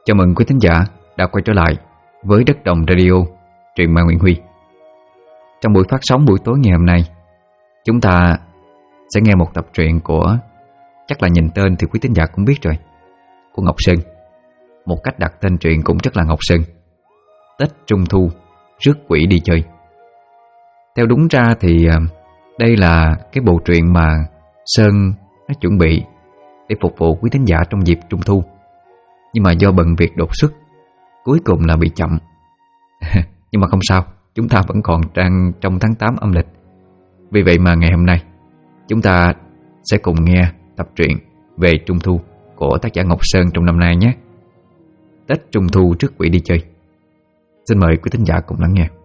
Chào mừng quý thính giả đã quay trở lại với Đất Đồng Radio, truyện ma Nguyễn Huy. Trong buổi phát sóng buổi tối ngày hôm nay, chúng ta sẽ nghe một tập truyện của, chắc là nhìn tên thì quý thính giả cũng biết rồi, của Ngọc Sơn. Một cách đặt tên truyện cũng rất là Ngọc Sơn. Tết Trung Thu, rước quỷ đi chơi. Theo đúng ra thì đây là cái bộ truyện mà Sơn đã chuẩn bị để phục vụ quý thính giả trong dịp Trung Thu. Nhưng mà do bận việc đột xuất, cuối cùng là bị chậm. Nhưng mà không sao, chúng ta vẫn còn đang trong tháng 8 âm lịch. Vì vậy mà ngày hôm nay chúng ta sẽ cùng nghe tập truyện về Trung Thu của tác giả Ngọc Sơn trong năm nay nhé. Tết Trung Thu rước quỷ đi chơi. Xin mời quý thính giả cùng lắng nghe.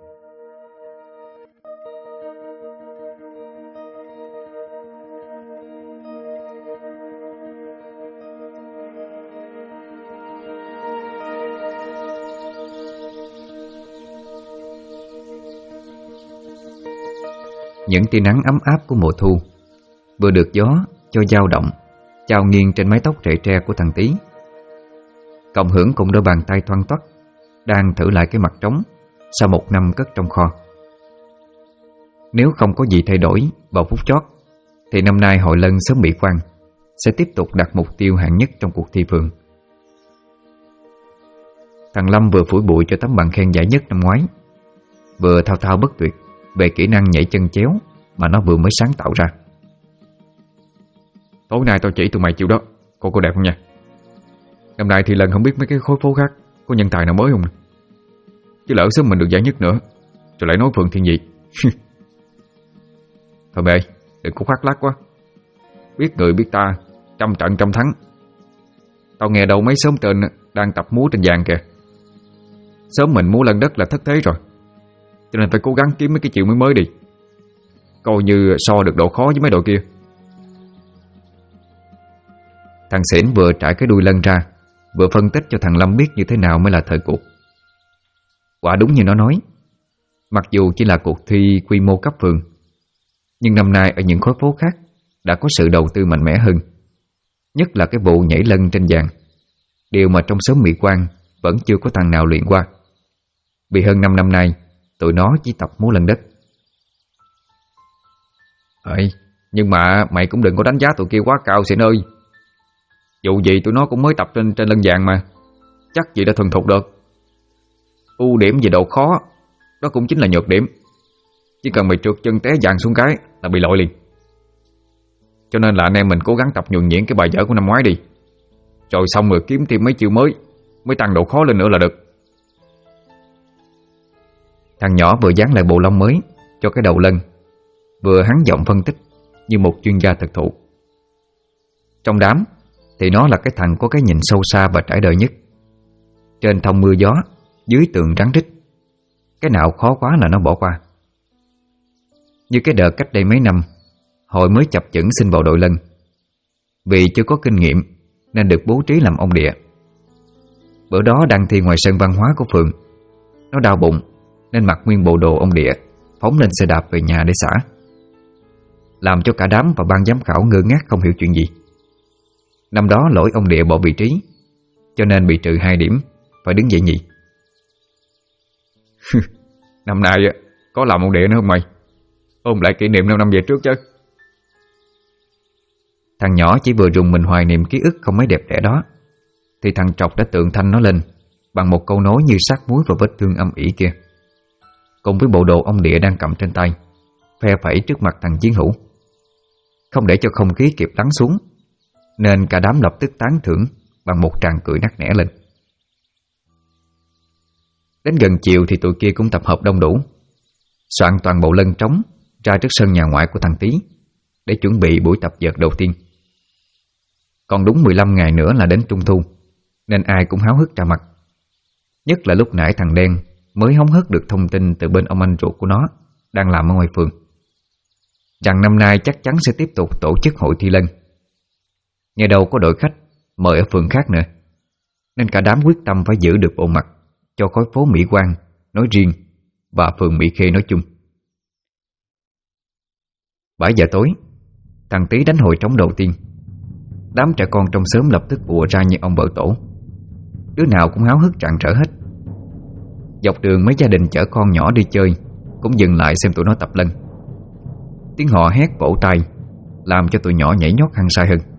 Những tia nắng ấm áp của mùa thu vừa được gió cho dao động, chao nghiêng trên mái tóc rễ tre của thằng Tý. Cộng hưởng cùng đôi bàn tay thoăn thoắt đang thử lại cái mặt trống sau một năm cất trong kho. Nếu không có gì thay đổi vào phút chót thì năm nay hội lân xóm Mỹ Quan sẽ tiếp tục đặt mục tiêu hạng nhất trong cuộc thi phường. Thằng Lâm vừa phủi bụi cho tấm bằng khen giải nhất năm ngoái, vừa thao thao bất tuyệt về kỹ năng nhảy chân chéo mà nó vừa mới sáng tạo ra. Tối nay tao chỉ tụi mày chịu đó. Cô đẹp không nha. Năm nay thì lần không biết mấy cái khối phố khác có nhân tài nào mới không. Chứ lỡ sớm mình được giải nhất nữa rồi lại nói Phượng Thiên Dị. Thôi bệ, đừng có khoác lác quá. Biết người biết ta, trăm trận trăm thắng. Tao nghe đâu mấy xóm tên đang tập múa trên vàng kìa. Sớm mình múa lân đất là thất thế rồi, cho nên phải cố gắng kiếm mấy cái chiều mới đi, coi như so được độ khó với mấy đội kia. Thằng Xỉn vừa trải cái đuôi lân ra, vừa phân tích cho thằng Lâm biết như thế nào mới là thời cuộc. Quả đúng như nó nói, mặc dù chỉ là cuộc thi quy mô cấp phường, nhưng năm nay ở những khối phố khác đã có sự đầu tư mạnh mẽ hơn. Nhất là cái vụ nhảy lân trên vàng, điều mà trong xóm Mỹ Quan vẫn chưa có thằng nào luyện qua. Vì hơn 5 năm nay tụi nó chỉ tập múa lân đất. Nhưng mà mày cũng đừng có đánh giá tụi kia quá cao Xỉn ơi. Dù gì tụi nó cũng mới tập trên lân vàng mà, chắc gì đã thuần thục được. Ưu điểm về độ khó đó cũng chính là nhược điểm. Chỉ cần mày trượt chân té vàng xuống cái là bị lội liền. Cho nên là anh em mình cố gắng tập nhuần nhuyễn cái bài vở của năm ngoái đi, rồi xong rồi kiếm thêm mấy chiêu mới tăng độ khó lên nữa là được. Thằng nhỏ vừa dán lại bộ lông mới cho cái đầu lân, vừa hắn giọng phân tích như một chuyên gia thực thụ. Trong đám thì nó là cái thằng có cái nhìn sâu xa và trải đời nhất. Trên thông mưa gió, dưới tường rắn rít, cái nào khó quá là nó bỏ qua. Như cái đợt cách đây mấy năm, hội mới chập chững xin vào đội lân. Vì chưa có kinh nghiệm nên được bố trí làm ông địa. Bữa đó đang thi ngoài sân văn hóa của phường, nó đau bụng nên mặc nguyên bộ đồ ông địa, phóng lên xe đạp về nhà để xả, làm cho cả đám và ban giám khảo ngơ ngác không hiểu chuyện gì. Năm đó lỗi ông địa bỏ vị trí, cho nên bị trừ 2 điểm, phải đứng dậy nhì. Năm nay có làm ông địa nữa không mày? Ôm lại kỷ niệm 5 năm về trước chứ. Thằng nhỏ chỉ vừa rùng mình hoài niệm ký ức không mấy đẹp đẽ đó, thì thằng Trọc đã tượng thanh nó lên bằng một câu nói như sát muối vào vết thương âm ỉ kia, cùng với bộ đồ ông địa đang cầm trên tay, phe phẩy trước mặt thằng chiến hữu. Không để cho không khí kịp lắng xuống, nên cả đám lập tức tán thưởng bằng một tràng cười nắc nẻ lên. Đến gần chiều thì tụi kia cũng tập hợp đông đủ, soạn toàn bộ lân trống ra trước sân nhà ngoại của thằng Tý để chuẩn bị buổi tập vợt đầu tiên. Còn đúng 15 ngày nữa là đến Trung Thu, nên ai cũng háo hức ra mặt. Nhất là lúc nãy thằng Đen mới hóng hớt được thông tin từ bên ông anh ruột của nó đang làm ở ngoài phường, rằng năm nay chắc chắn sẽ tiếp tục tổ chức hội thi lân. Nghe đâu có đội khách mời ở phường khác nữa, nên cả đám quyết tâm phải giữ được bộ mặt cho khối phố Mỹ Quan nói riêng và phường Mỹ Khê nói chung. 7 giờ tối, thằng Tý đánh hồi trống đầu tiên. Đám trẻ con trong xóm lập tức ùa ra như ông vợ tổ. đứa nào cũng háo hức rạng rỡ hết. Dọc đường mấy gia đình chở con nhỏ đi chơi cũng dừng lại xem tụi nó tập lân. Tiếng họ hét vỗ tay làm cho tụi nhỏ nhảy nhót hăng say hơn.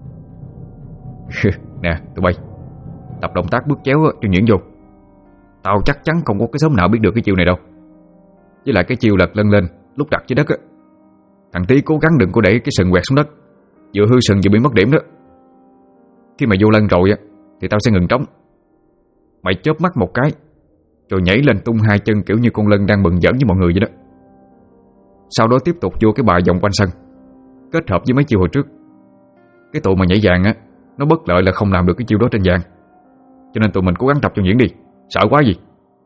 Nè tụi bay, tập động tác bước chéo cho nhuyễn vô. Tao chắc chắn không có cái xóm nào biết được cái chiêu này đâu. Với lại cái chiêu lật lân lên lúc đặt dưới đất á, thằng Tí cố gắng đừng có để cái sừng quẹt xuống đất, vừa hư sừng vừa bị mất điểm đó. Khi mà vô lân rồi á thì tao sẽ ngừng trống. Mày chớp mắt một cái rồi nhảy lên tung hai chân kiểu như con lân đang mừng giỡn với mọi người vậy đó. Sau đó tiếp tục vô cái bài vòng quanh sân, kết hợp với mấy chiêu hồi trước. Cái tụi mà nhảy vàng á, nó bất lợi là không làm được cái chiêu đó trên vàng, cho nên tụi mình cố gắng tập cho nhuyễn đi. Sợ quá gì.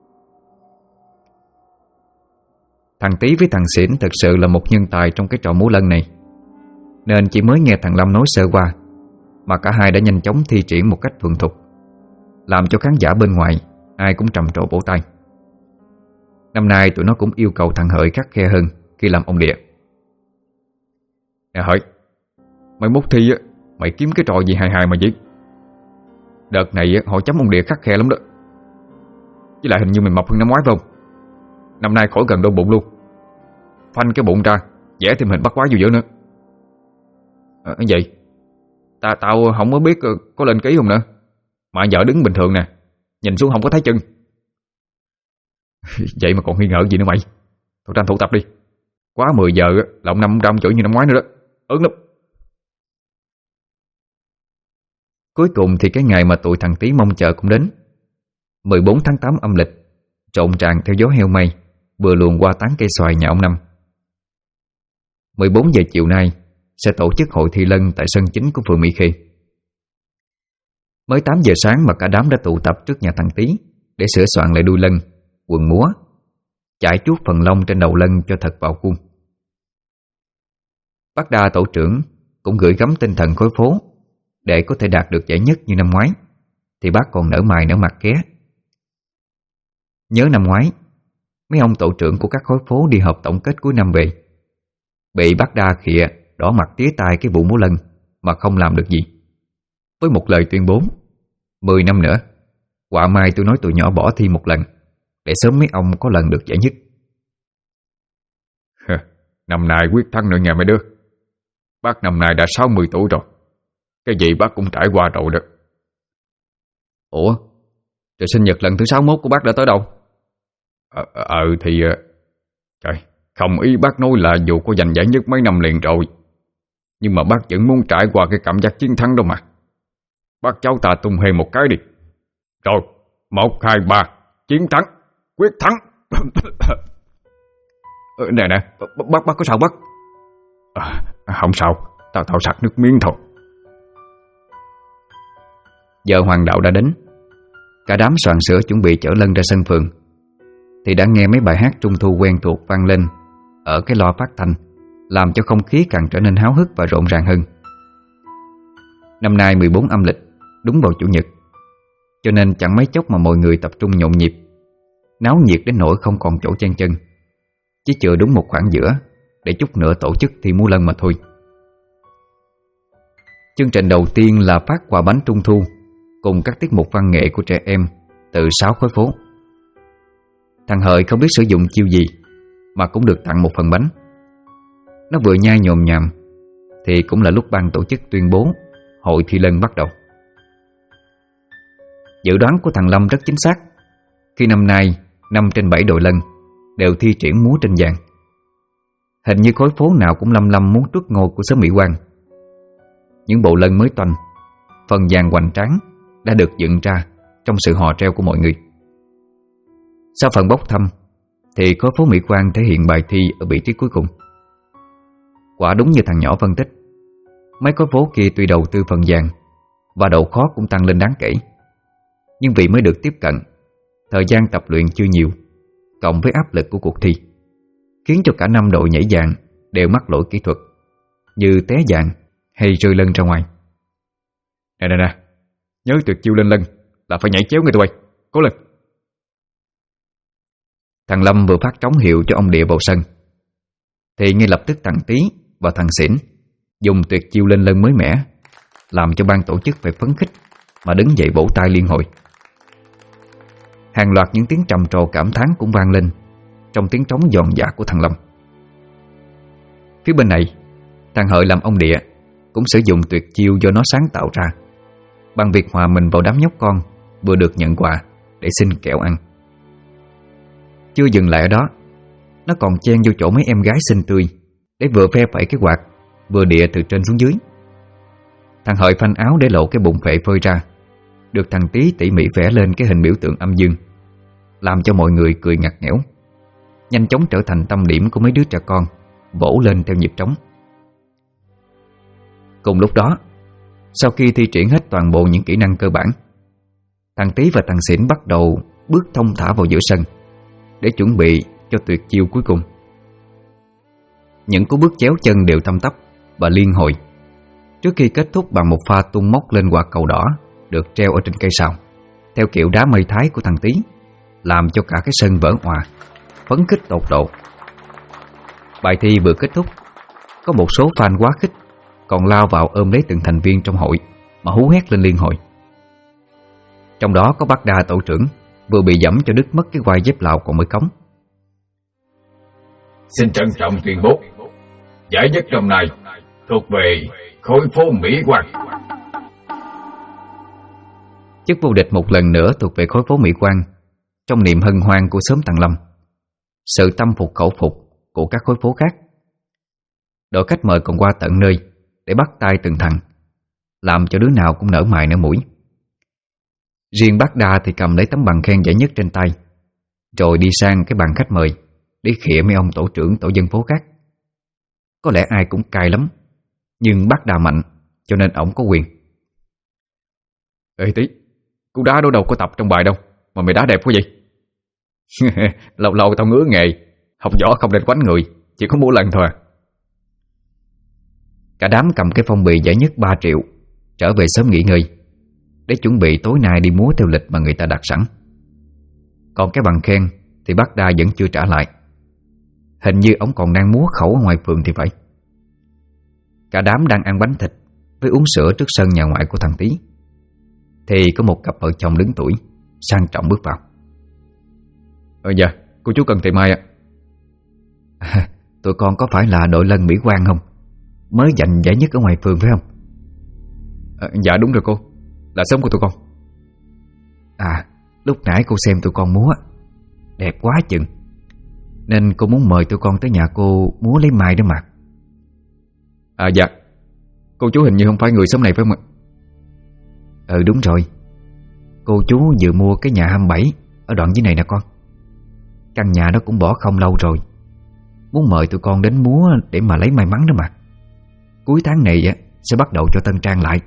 Thằng Tí với thằng Xỉn thật sự là một nhân tài trong cái trò múa lân này, nên chỉ mới nghe thằng Lâm nói sơ qua mà cả hai đã nhanh chóng thi triển một cách thuần thục, làm cho khán giả bên ngoài ai cũng trầm trồ vỗ tay. Năm nay tụi nó cũng yêu cầu thằng Hợi khắt khe hơn khi làm ông địa. Nè Hợi, mày mốt thi á, mày kiếm cái trò gì hài hài mà diễn. Đợt này á, họ chấm ông địa khắt khe lắm đó. Với lại hình như mày mập hơn năm ngoái phải không? Năm nay khỏi gần đau bụng luôn. Phanh cái bụng ra, vẽ thêm hình bắt quái vô giữa nữa. Vậy tao không có biết có lên ký không nữa. Mà vợ đứng bình thường nè, nhìn xuống không có thấy chân. Vậy mà còn nghi ngờ gì nữa mày. Thôi tranh thủ tập đi. Quá 10 giờ là ông Năm ông Trăm chửi như năm ngoái nữa đó. Ớn lắm. Cuối cùng thì cái ngày mà tụi thằng Tí mong chờ cũng đến. 14 tháng 8 âm lịch, trộn tràn theo gió heo mây vừa luồn qua tán cây xoài nhà ông Năm. 14 giờ chiều nay sẽ tổ chức hội thi lân tại sân chính của phường Mỹ Khê. Mới 8 giờ sáng mà cả đám đã tụ tập trước nhà thằng Tí để sửa soạn lại đuôi lân, quần múa, chải chuốt phần lông trên đầu lân cho thật vào khuôn. Bác Đa tổ trưởng cũng gửi gắm tinh thần khối phố để có thể đạt được giải nhất như năm ngoái, thì bác còn nở mày nở mặt ké. Nhớ năm ngoái, mấy ông tổ trưởng của các khối phố đi họp tổng kết cuối năm về, bị bác Đa khịa đỏ mặt tía tai cái vụ múa lân mà không làm được gì, với một lời tuyên bố 10 năm nữa họa mai tôi nói tụi nhỏ bỏ thi một lần để sớm mấy ông có lần được giải nhất. Năm nay quyết thắng nữa nha mấy đứa. Bác năm nay đã 60 tuổi rồi. Cái gì bác cũng trải qua rồi đó. Ủa, rồi sinh nhật lần thứ 61 của bác đã tới đâu? Trời, không, ý bác nói là dù có giành giải nhất mấy năm liền rồi, nhưng mà bác vẫn muốn trải qua cái cảm giác chiến thắng đó mà. Bác cháu ta tung hê một cái đi. Rồi, 1, 2, 3, chiến thắng, quyết thắng. Nè, bác có sao bác? Không sao, tao sặc nước miếng thôi. Giờ hoàng đạo đã đến. Cả đám soạn sửa chuẩn bị chở lân ra sân phường, thì đã nghe mấy bài hát trung thu quen thuộc vang lên ở cái loa phát thanh, làm cho không khí càng trở nên háo hức và rộn ràng hơn. Năm nay 14 âm lịch, đúng vào chủ nhật, cho nên chẳng mấy chốc mà mọi người tập trung nhộn nhịp, náo nhiệt đến nỗi không còn chỗ chen chân. Chỉ chừa đúng một khoảng giữa để chút nữa tổ chức thi múa lân mà thôi. Chương trình đầu tiên là phát quà bánh trung thu cùng các tiết mục văn nghệ của trẻ em từ 6 khối phố. Thằng Hợi không biết sử dụng chiêu gì mà cũng được tặng một phần bánh. Nó vừa nhai nhồm nhàm thì cũng là lúc ban tổ chức tuyên bố hội thi lân bắt đầu. Dự đoán của thằng Lâm rất chính xác, khi năm nay 5 trên 7 đội lân đều thi triển múa trên vàng. Hình như khối phố nào cũng lâm muốn truất ngôi của xóm Mỹ Quan. Những bộ lân mới toanh, phần vàng hoành tráng đã được dựng ra trong sự hò reo của mọi người. Sau phần bốc thăm thì khối phố Mỹ Quan thể hiện bài thi ở vị trí cuối cùng. Quả đúng như thằng nhỏ phân tích, mấy khối phố kia tuy đầu tư phần vàng và độ khó cũng tăng lên đáng kể, nhưng vì mới được tiếp cận, thời gian tập luyện chưa nhiều, cộng với áp lực của cuộc thi, khiến cho cả 5 đội nhảy vàng đều mắc lỗi kỹ thuật, như té vàng hay rơi lân ra ngoài. Nè, nhớ tuyệt chiêu lên lân là phải nhảy chéo ngay tụi bay, cố lên. Thằng Lâm vừa phát trống hiệu cho ông Địa vào sân, thì ngay lập tức thằng Tí và thằng Xỉn dùng tuyệt chiêu lên lân mới mẻ, làm cho ban tổ chức phải phấn khích mà đứng dậy vỗ tay liên hồi. Hàng loạt những tiếng trầm trồ cảm thán cũng vang lên trong tiếng trống giòn giã của thằng Lâm. Phía bên này, thằng Hợi làm ông địa cũng sử dụng tuyệt chiêu do nó sáng tạo ra, bằng việc hòa mình vào đám nhóc con vừa được nhận quà để xin kẹo ăn. Chưa dừng lại ở đó, nó còn chen vô chỗ mấy em gái xinh tươi để vừa phe phẩy cái quạt vừa địa từ trên xuống dưới. Thằng Hợi phanh áo để lộ cái bụng phệ phơi ra, được thằng Tí tỉ mỉ vẽ lên cái hình biểu tượng âm dương, làm cho mọi người cười ngặt nghẽo, nhanh chóng trở thành tâm điểm của mấy đứa trẻ con vỗ lên theo nhịp trống. Cùng lúc đó, sau khi thi triển hết toàn bộ những kỹ năng cơ bản, thằng Tí và thằng Xỉn bắt đầu bước thông thả vào giữa sân để chuẩn bị cho tuyệt chiêu cuối cùng. Những cú bước chéo chân đều tăm tắp và liên hồi, trước khi kết thúc bằng một pha tung móc lên quả cầu đỏ được treo ở trên cây sào, theo kiểu đá mây thái của thằng Tí, làm cho cả cái sân vỡ òa, phấn khích tột độ. Bài thi vừa kết thúc, có một số fan quá khích còn lao vào ôm lấy từng thành viên trong hội mà hú hét lên liên hồi. Trong đó có bác Đa tổ trưởng vừa bị giẫm cho đứt mất cái quai dép Lào còn mới cống. Xin trân trọng tuyên bố, giải nhất năm nay thuộc về khối phố Mỹ Quan. Chức vô địch một lần nữa thuộc về khối phố Mỹ Quan, trong niềm hân hoan của xóm Thằng Lâm, sự tâm phục khẩu phục của các khối phố khác. Đội khách mời còn qua tận nơi để bắt tay từng thằng, làm cho đứa nào cũng nở mày nở mũi. Riêng bác Đa thì cầm lấy tấm bằng khen giải nhất trên tay, rồi đi sang cái bàn khách mời để khịa mấy ông tổ trưởng tổ dân phố khác. Có lẽ ai cũng cay lắm, nhưng bác Đa mạnh cho nên ổng có quyền. Ê Tí, cú đá đó đâu có tập trong bài đâu mà mày đá đẹp quá vậy? Lâu lâu tao ngứa nghề, học võ không nên quánh người, chỉ có mỗi lần thôi à. Cả đám cầm cái phong bì giải nhất 3 triệu trở về sớm nghỉ ngơi để chuẩn bị tối nay đi múa theo lịch mà người ta đặt sẵn. Còn cái bằng khen thì bác Đa vẫn chưa trả lại. Hình như ổng còn đang múa khẩu ở ngoài phường thì phải. Cả đám đang ăn bánh thịt với uống sữa trước sân nhà ngoại của thằng Tí, thì có một cặp vợ chồng lớn tuổi sang trọng bước vào. Dạ, cô chú cần tìm ai ạ? Tụi con có phải là đội lân Mỹ Quan không? Mới giành giải nhất ở ngoài phường phải không? Dạ đúng rồi cô, là sống của tụi con. Lúc nãy cô xem tụi con múa đẹp quá chừng, nên cô muốn mời tụi con tới nhà cô múa lấy mai đó mà. Dạ, cô chú hình như không phải người xóm này phải không ạ? Đúng rồi. Cô chú vừa mua cái nhà 27 ở đoạn dưới này nè con. Căn nhà đó cũng bỏ không lâu rồi. Muốn mời tụi con đến múa để mà lấy may mắn đó mà. Cuối tháng này sẽ bắt đầu cho tân trang lại.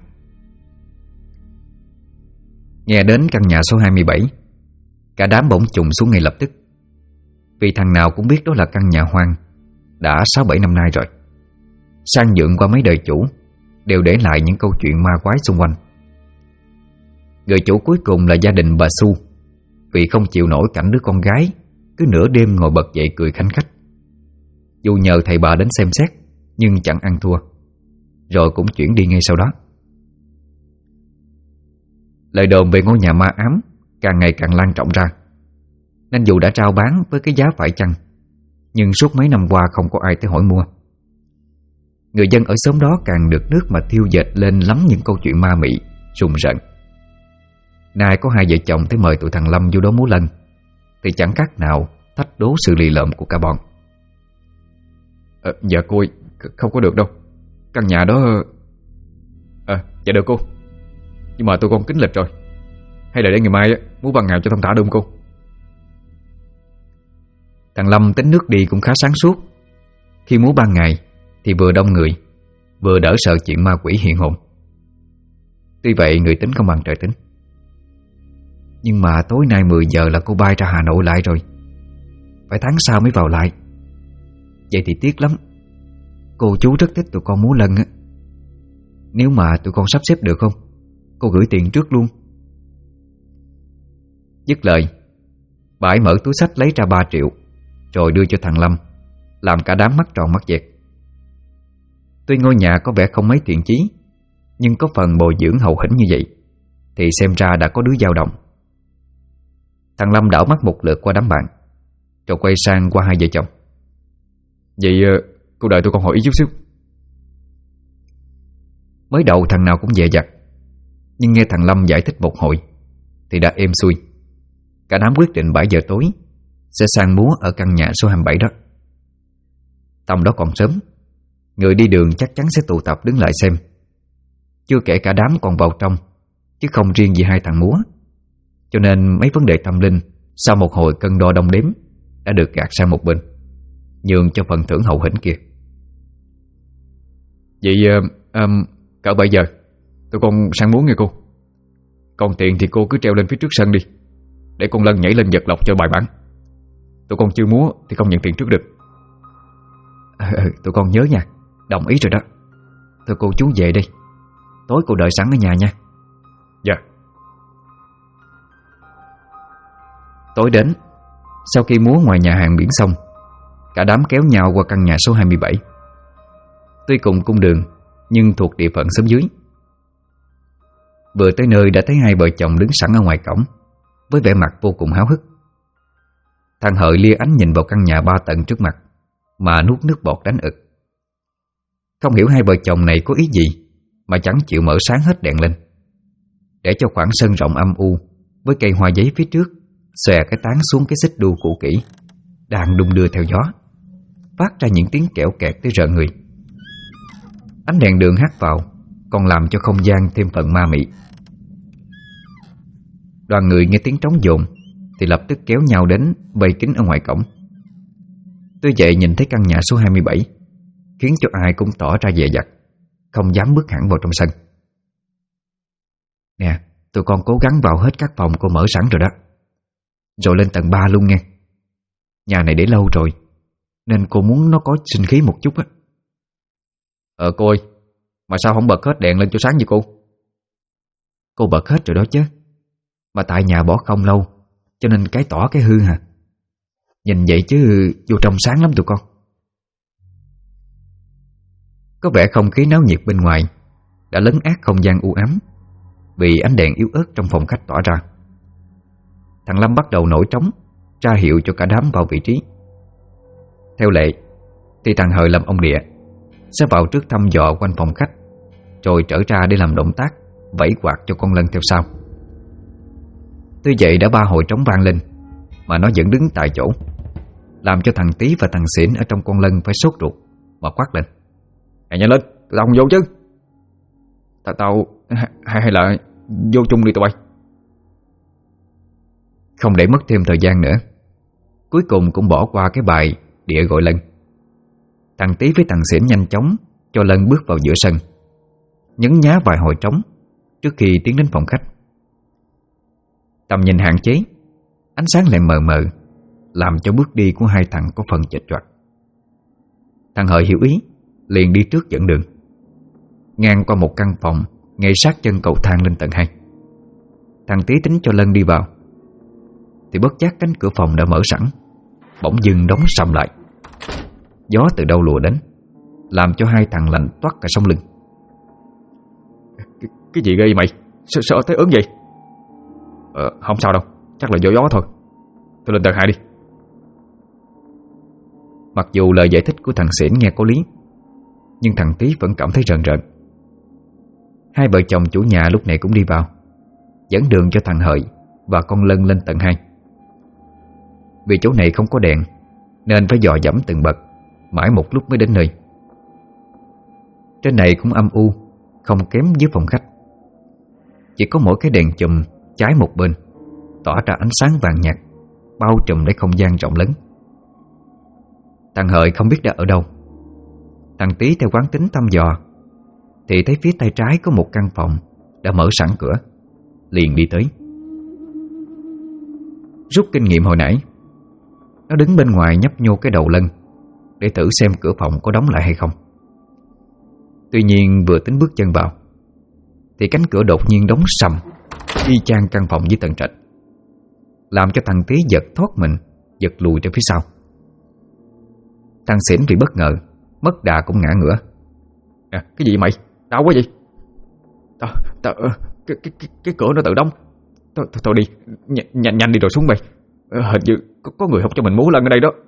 Nghe đến căn nhà số 27, cả đám bỗng chùng xuống ngay lập tức. Vì thằng nào cũng biết đó là căn nhà hoang đã 6-7 năm nay rồi. Sang nhượng qua mấy đời chủ, đều để lại những câu chuyện ma quái xung quanh. Người chủ cuối cùng là gia đình bà Su, vì không chịu nổi cảnh đứa con gái cứ nửa đêm ngồi bật dậy cười khanh khách. Dù nhờ thầy bà đến xem xét, nhưng chẳng ăn thua, rồi cũng chuyển đi ngay sau đó. Lời đồn về ngôi nhà ma ám càng ngày càng lan trọng ra, nên dù đã rao bán với cái giá phải chăng, nhưng suốt mấy năm qua không có ai tới hỏi mua. Người dân ở xóm đó càng được nước mà thiêu dệt lên lắm những câu chuyện ma mị, rùng rợn. Nay có hai vợ chồng tới mời tụi thằng Lâm vô đó múa lân, thì chẳng khác nào thách đố sự lì lợm của cả bọn. Dạ cô ơi, không có được đâu. Căn nhà đó... dạ được cô, nhưng mà tôi con kính lịch rồi. Hay là để ngày mai múa ban ngày cho thông thả được không cô? Thằng Lâm tính nước đi cũng khá sáng suốt. Khi múa ban ngày thì vừa đông người, vừa đỡ sợ chuyện ma quỷ hiện hồn. Tuy vậy người tính không bằng trời tính. Nhưng mà tối nay 10 giờ là cô bay ra Hà Nội lại rồi, phải tháng sau mới vào lại. Vậy thì tiếc lắm. Cô chú rất thích tụi con múa lân á. Nếu mà tụi con sắp xếp được không, cô gửi tiền trước luôn. Dứt lời, bà ấy mở túi xách lấy ra 3 triệu, rồi đưa cho thằng Lâm, làm cả đám mắt tròn mắt dẹt. Tuy ngôi nhà có vẻ không mấy thiện chí, nhưng có phần bồi dưỡng hậu hĩnh như vậy thì xem ra đã có đứa dao động. Thằng Lâm đảo mắt một lượt qua đám bạn, rồi quay sang qua hai vợ chồng. Vậy cô đợi tôi còn hỏi ý chút xíu. Mới đầu thằng nào cũng dè dặt, nhưng nghe thằng Lâm giải thích một hồi thì đã êm xuôi. Cả đám quyết định 7 giờ tối sẽ sang múa ở căn nhà số 27 đó. Tầm đó còn sớm, người đi đường chắc chắn sẽ tụ tập đứng lại xem. Chưa kể cả đám còn vào trong, chứ không riêng gì hai thằng múa. Cho nên mấy vấn đề tâm linh sau một hồi cân đo đong đếm đã được gạt sang một bên, nhường cho phần thưởng hậu hĩnh kia. Vậy cỡ 7 giờ tụi con sang múa nghe cô. Còn tiền thì cô cứ treo lên phía trước sân đi, để con Lân nhảy lên giật lộc cho bài bản. Tụi con chưa múa thì không nhận tiền trước được. Tụi con nhớ nha, đồng ý rồi đó. Thôi cô chú về đi, tối cô đợi sẵn ở nhà nha. Dạ. Tối đến, sau khi múa ngoài nhà hàng biển xong, cả đám kéo nhau qua căn nhà số 27. Tuy cùng cung đường, nhưng thuộc địa phận xóm dưới. Vừa tới nơi đã thấy hai vợ chồng đứng sẵn ở ngoài cổng, với vẻ mặt vô cùng háo hức. Thằng Hợi lia ánh nhìn vào căn nhà 3 tầng trước mặt, mà nuốt nước bọt đánh ực. Không hiểu hai vợ chồng này có ý gì mà chẳng chịu mở sáng hết đèn lên, để cho khoảng sân rộng âm u với cây hoa giấy phía trước xòe cái tán xuống cái xích đu cũ kỹ đang đung đưa theo gió, phát ra những tiếng kẽo kẹt tới rợn người. Ánh đèn đường hắt vào còn làm cho không gian thêm phần ma mị. Đoàn người nghe tiếng trống dồn thì lập tức kéo nhau đến vây kín ở ngoài cổng. Tuy vậy nhìn thấy căn nhà số 27 khiến cho ai cũng tỏ ra dè dặt, không dám bước hẳn vào trong sân. Nè, tụi con cố gắng vào hết các phòng cô mở sẵn rồi đó, rồi lên tầng 3 luôn nghe. Nhà này để lâu rồi, nên cô muốn nó có sinh khí một chút á. Cô ơi, mà sao không bật hết đèn lên cho sáng vậy cô? Cô bật hết rồi đó chứ, mà tại nhà bỏ không lâu, cho nên cái tỏ cái hư hả. Nhìn vậy chứ vô trong sáng lắm tụi con. Có vẻ không khí náo nhiệt bên ngoài đã lấn át không gian u ám, vì ánh đèn yếu ớt trong phòng khách tỏa ra. Thằng Lâm bắt đầu nổi trống, ra hiệu cho cả đám vào vị trí. Theo lệ thì thằng Hợi làm ông địa sẽ vào trước thăm dò quanh phòng khách, rồi trở ra để làm động tác vẫy quạt cho con Lân theo sau. Tuy vậy đã 3 hồi trống vang lên mà nó vẫn đứng tại chỗ, làm cho thằng Tý và thằng Xỉn ở trong con Lân phải sốt ruột mà quát lên: Nhanh lên, tao không vô chứ. Tao hay là vô chung đi tụi bay. Không để mất thêm thời gian nữa, cuối cùng cũng bỏ qua cái bài địa gọi Lân. Thằng Tý với thằng Xỉn nhanh chóng cho Lân bước vào giữa sân, nhấn nhá vài hồi trống trước khi tiến đến phòng khách. Tầm nhìn hạn chế, ánh sáng lại mờ mờ, làm cho bước đi của hai thằng có phần chệch choạc. Thằng Hợi hiểu ý, liền đi trước dẫn đường, ngang qua một căn phòng ngay sát chân cầu thang lên tầng 2. Thằng Tý tính cho Lân đi vào, thì bất giác cánh cửa phòng đã mở sẵn, bỗng dưng đóng sầm lại. Gió từ đâu lùa đến, làm cho hai thằng lạnh toát cả sống lưng. Cái gì ghê vậy mày? Sợ tới ớn vậy? Không sao đâu, chắc là do gió thôi. Tôi lên tầng 2 đi. Mặc dù lời giải thích của thằng Xỉn nghe có lý, nhưng thằng Tý vẫn cảm thấy rợn rợn. Hai vợ chồng chủ nhà lúc này cũng đi vào, dẫn đường cho thằng Hợi và con Lân lên tầng 2. Vì chỗ này không có đèn nên phải dò dẫm từng bậc, mãi một lúc mới đến nơi. Trên này cũng âm u, không kém dưới phòng khách. Chỉ có mỗi cái đèn chùm cháy một bên, tỏa ra ánh sáng vàng nhạt, bao trùm lấy không gian rộng lớn. Thằng Hợi không biết đã ở đâu. Thằng Tý theo quán tính thăm dò thì thấy phía tay trái có một căn phòng đã mở sẵn cửa, liền đi tới. Rút kinh nghiệm hồi nãy, nó đứng bên ngoài nhấp nhô cái đầu Lân để thử xem cửa phòng có đóng lại hay không. Tuy nhiên vừa tính bước chân vào thì cánh cửa đột nhiên đóng sầm, y chang căn phòng dưới tầng trệt, làm cho thằng Tý giật thoát mình, giật lùi ra phía sau. Thằng Xỉn vì bất ngờ, mất đà cũng ngã ngửa. Cái gì mày? Đau quá vậy? Cái cửa nó tự đóng. Thôi đi, nhanh đi rồi xuống bay. Hình như có người học cho mình múa lân ở đây đó.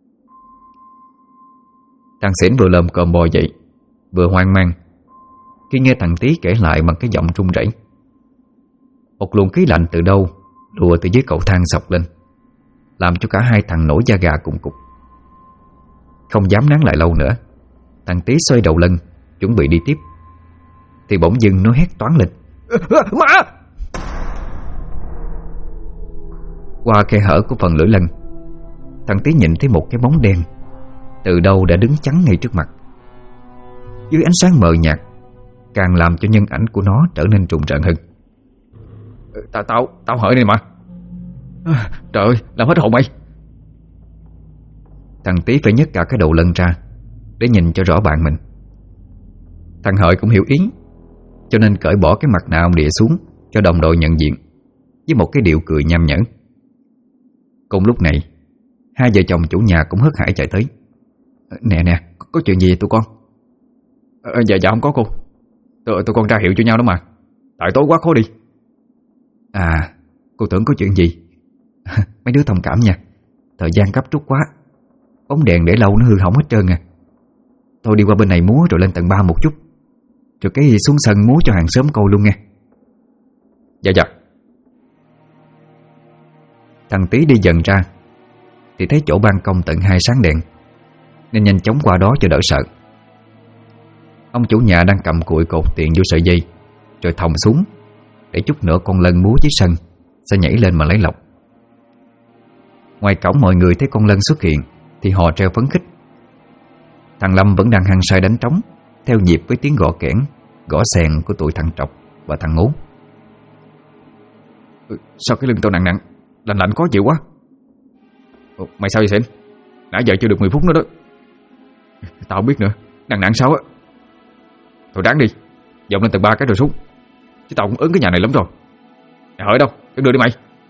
Thằng Xỉn vừa lồm cồm bò dậy, vừa hoang mang khi nghe thằng Tí kể lại bằng cái giọng run rẩy. Một luồng khí lạnh từ đâu lùa từ dưới cầu thang xộc lên, làm cho cả hai thằng nổi da gà cùng cục. Không dám nán lại lâu nữa, thằng Tí xoay đầu lưng chuẩn bị đi tiếp, thì bỗng dưng nó hét toáng lên: Ma! Qua khe hở của phần lưỡi lân, thằng Tí nhìn thấy một cái bóng đen từ đâu đã đứng chắn ngay trước mặt. Dưới ánh sáng mờ nhạt, càng làm cho nhân ảnh của nó trở nên trùng trợn hơn. Tao hỡi này mà. Trời ơi, làm hết hồn mày. Thằng Tí phải nhấc cả cái đầu lân ra để nhìn cho rõ bạn mình. Thằng Hợi cũng hiểu ý, cho nên cởi bỏ cái mặt nạ ông Địa xuống cho đồng đội nhận diện, với một cái điệu cười nham nhở. Cùng lúc này, hai vợ chồng chủ nhà cũng hớt hải chạy tới. Nè, có chuyện gì tụi con? Dạ không có cô. Tụi con ra hiệu cho nhau đó mà. Tại tối quá khó đi. À, cô tưởng có chuyện gì. Mấy đứa thông cảm nha, thời gian gấp rút quá, bóng đèn để lâu nó hư hỏng hết trơn à. Thôi đi qua bên này múa rồi lên tầng 3 một chút, rồi cái xuống sân múa cho hàng xóm coi luôn nha. Dạ. Thằng Tí đi dần ra thì thấy chỗ ban công tầng 2 sáng đèn, nên nhanh chóng qua đó cho đỡ sợ. Ông chủ nhà đang cầm cụi cột tiền vô sợi dây, rồi thòng xuống để chút nữa con lân múa dưới sân sẽ nhảy lên mà lấy lộc. Ngoài cổng mọi người thấy con lân xuất hiện thì hò reo phấn khích. Thằng Lâm vẫn đang hăng say đánh trống theo nhịp với tiếng gõ kẽn, gõ xèn của tụi thằng Trọc và thằng Ngố. Sao cái lưng tao nặng, lạnh khó chịu quá. Mày sao vậy Xỉn? Nãy giờ chưa được 10 phút nữa đó. Tao không biết nữa, nặng sao á. Thôi ráng đi, dọn lên tầng 3 cái rồi xuống, chứ tao cũng ớn cái nhà này lắm rồi. Hỡi đâu, đưa đi mày.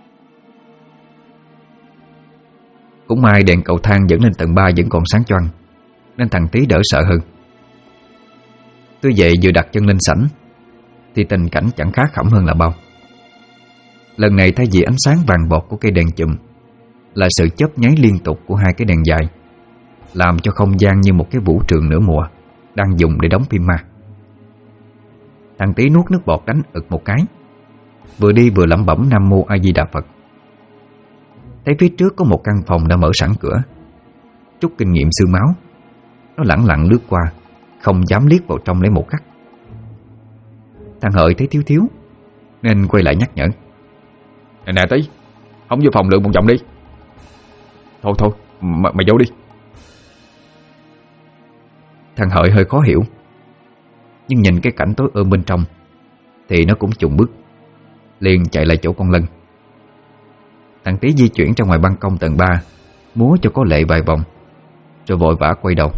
Cũng may đèn cầu thang dẫn lên tầng 3 vẫn còn sáng choang, nên thằng Tí đỡ sợ hơn. Tôi dậy vừa đặt chân lên sảnh thì tình cảnh chẳng khá khẩm hơn là bao. Lần này thay vì ánh sáng vàng bọt của cây đèn chùm là sự chớp nháy liên tục của hai cái đèn dài, làm cho không gian như một cái vũ trường nửa mùa đang dùng để đóng phim ma. Thằng Tí nuốt nước bọt đánh ực một cái, vừa đi vừa lẩm bẩm Nam Mô A Di Đà Phật. Thấy phía trước có một căn phòng đã mở sẵn cửa. Chút kinh nghiệm xương máu, nó lẳng lặng lướt qua, không dám liếc vào trong lấy một khắc. Thằng Hợi thấy thiếu nên quay lại nhắc nhở: Nè Tí, không vô phòng lượn một vòng đi. Thôi mày vô đi. Thằng Hợi hơi khó hiểu, nhưng nhìn cái cảnh tối ôm bên trong thì nó cũng chùng bước, liền chạy lại chỗ con lân. Thằng Tí di chuyển ra ngoài ban công tầng 3, múa cho có lệ vài vòng, rồi vội vã quay đầu.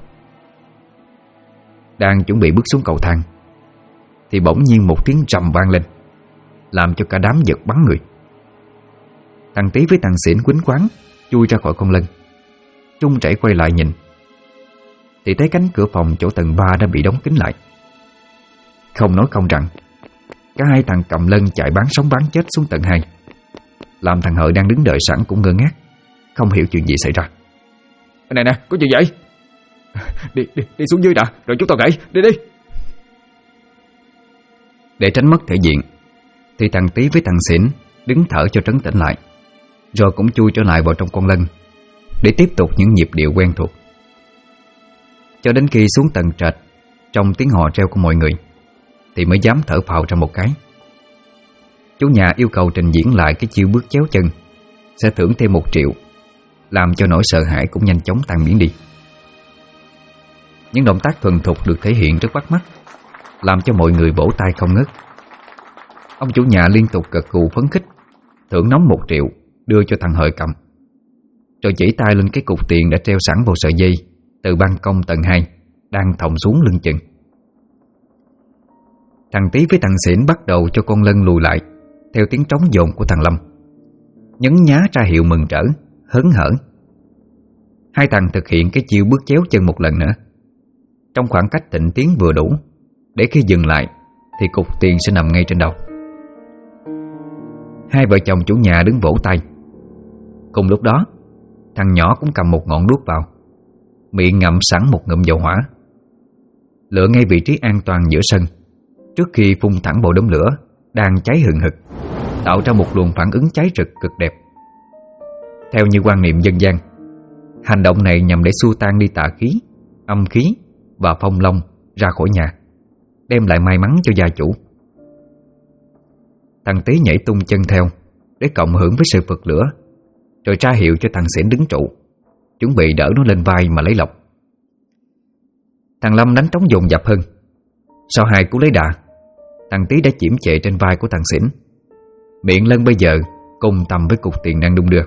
Đang chuẩn bị bước xuống cầu thang thì bỗng nhiên một tiếng rầm vang lên, làm cho cả đám giật bắn người. Thằng Tí với thằng Xỉn quýnh quáng chui ra khỏi con lân, trung chảy quay lại nhìn thì thấy cánh cửa phòng chỗ tầng 3 đã bị đóng kín lại. Không nói không rằng, cả hai thằng cầm lân chạy bán sống bán chết xuống tầng 2, làm thằng Hợi đang đứng đợi sẵn cũng ngơ ngác, không hiểu chuyện gì xảy ra. Nè, có chuyện vậy? Đi xuống dưới đã, rồi chúng tao gãy. Đi. Để tránh mất thể diện thì thằng Tí với thằng Xỉn đứng thở cho trấn tĩnh lại, rồi cũng chui trở lại vào trong con lân để tiếp tục những nhịp điệu quen thuộc. Cho đến khi xuống tầng trệt, trong tiếng hò reo của mọi người, thì mới dám thở phào ra một cái. Chủ nhà yêu cầu trình diễn lại cái chiêu bước chéo chân, sẽ thưởng thêm 1 triệu, làm cho nỗi sợ hãi cũng nhanh chóng tan biến đi. Những động tác thuần thục được thể hiện rất bắt mắt, làm cho mọi người vỗ tay không ngớt. Ông chủ nhà liên tục gật gù phấn khích, thưởng nóng 1 triệu đưa cho thằng Hợi cầm, rồi chỉ tay lên cái cục tiền đã treo sẵn vào sợi dây từ ban công tầng 2 đang thòng xuống lưng chừng. Thằng Tí với thằng Xỉn bắt đầu cho con lân lùi lại theo tiếng trống dồn của thằng Lâm, nhấn nhá ra hiệu mừng rỡ, hớn hở. Hai thằng thực hiện cái chiêu bước chéo chân một lần nữa, trong khoảng cách tịnh tiến vừa đủ để khi dừng lại thì cục tiền sẽ nằm ngay trên đầu. Hai vợ chồng chủ nhà đứng vỗ tay. Cùng lúc đó, thằng nhỏ cũng cầm một ngọn đuốc vào, miệng ngậm sẵn một ngụm dầu hỏa, lựa ngay vị trí an toàn giữa sân, trước khi phun thẳng vào đống lửa đang cháy hừng hực, tạo ra một luồng phản ứng cháy rực cực đẹp. Theo như quan niệm dân gian, hành động này nhằm để xua tan đi tà khí, âm khí và phong long ra khỏi nhà, đem lại may mắn cho gia chủ. Thằng Tý nhảy tung chân theo để cộng hưởng với sự phật lửa, rồi ra hiệu cho thằng Xỉn đứng trụ, chuẩn bị đỡ nó lên vai mà lấy lộc. Thằng Lâm đánh trống dồn dập hơn. Sau 2 cú lấy đà, thằng Tý đã chiếm trệ trên vai của thằng Xỉn, miệng lân bây giờ cùng tầm với cục tiền đang đung đưa.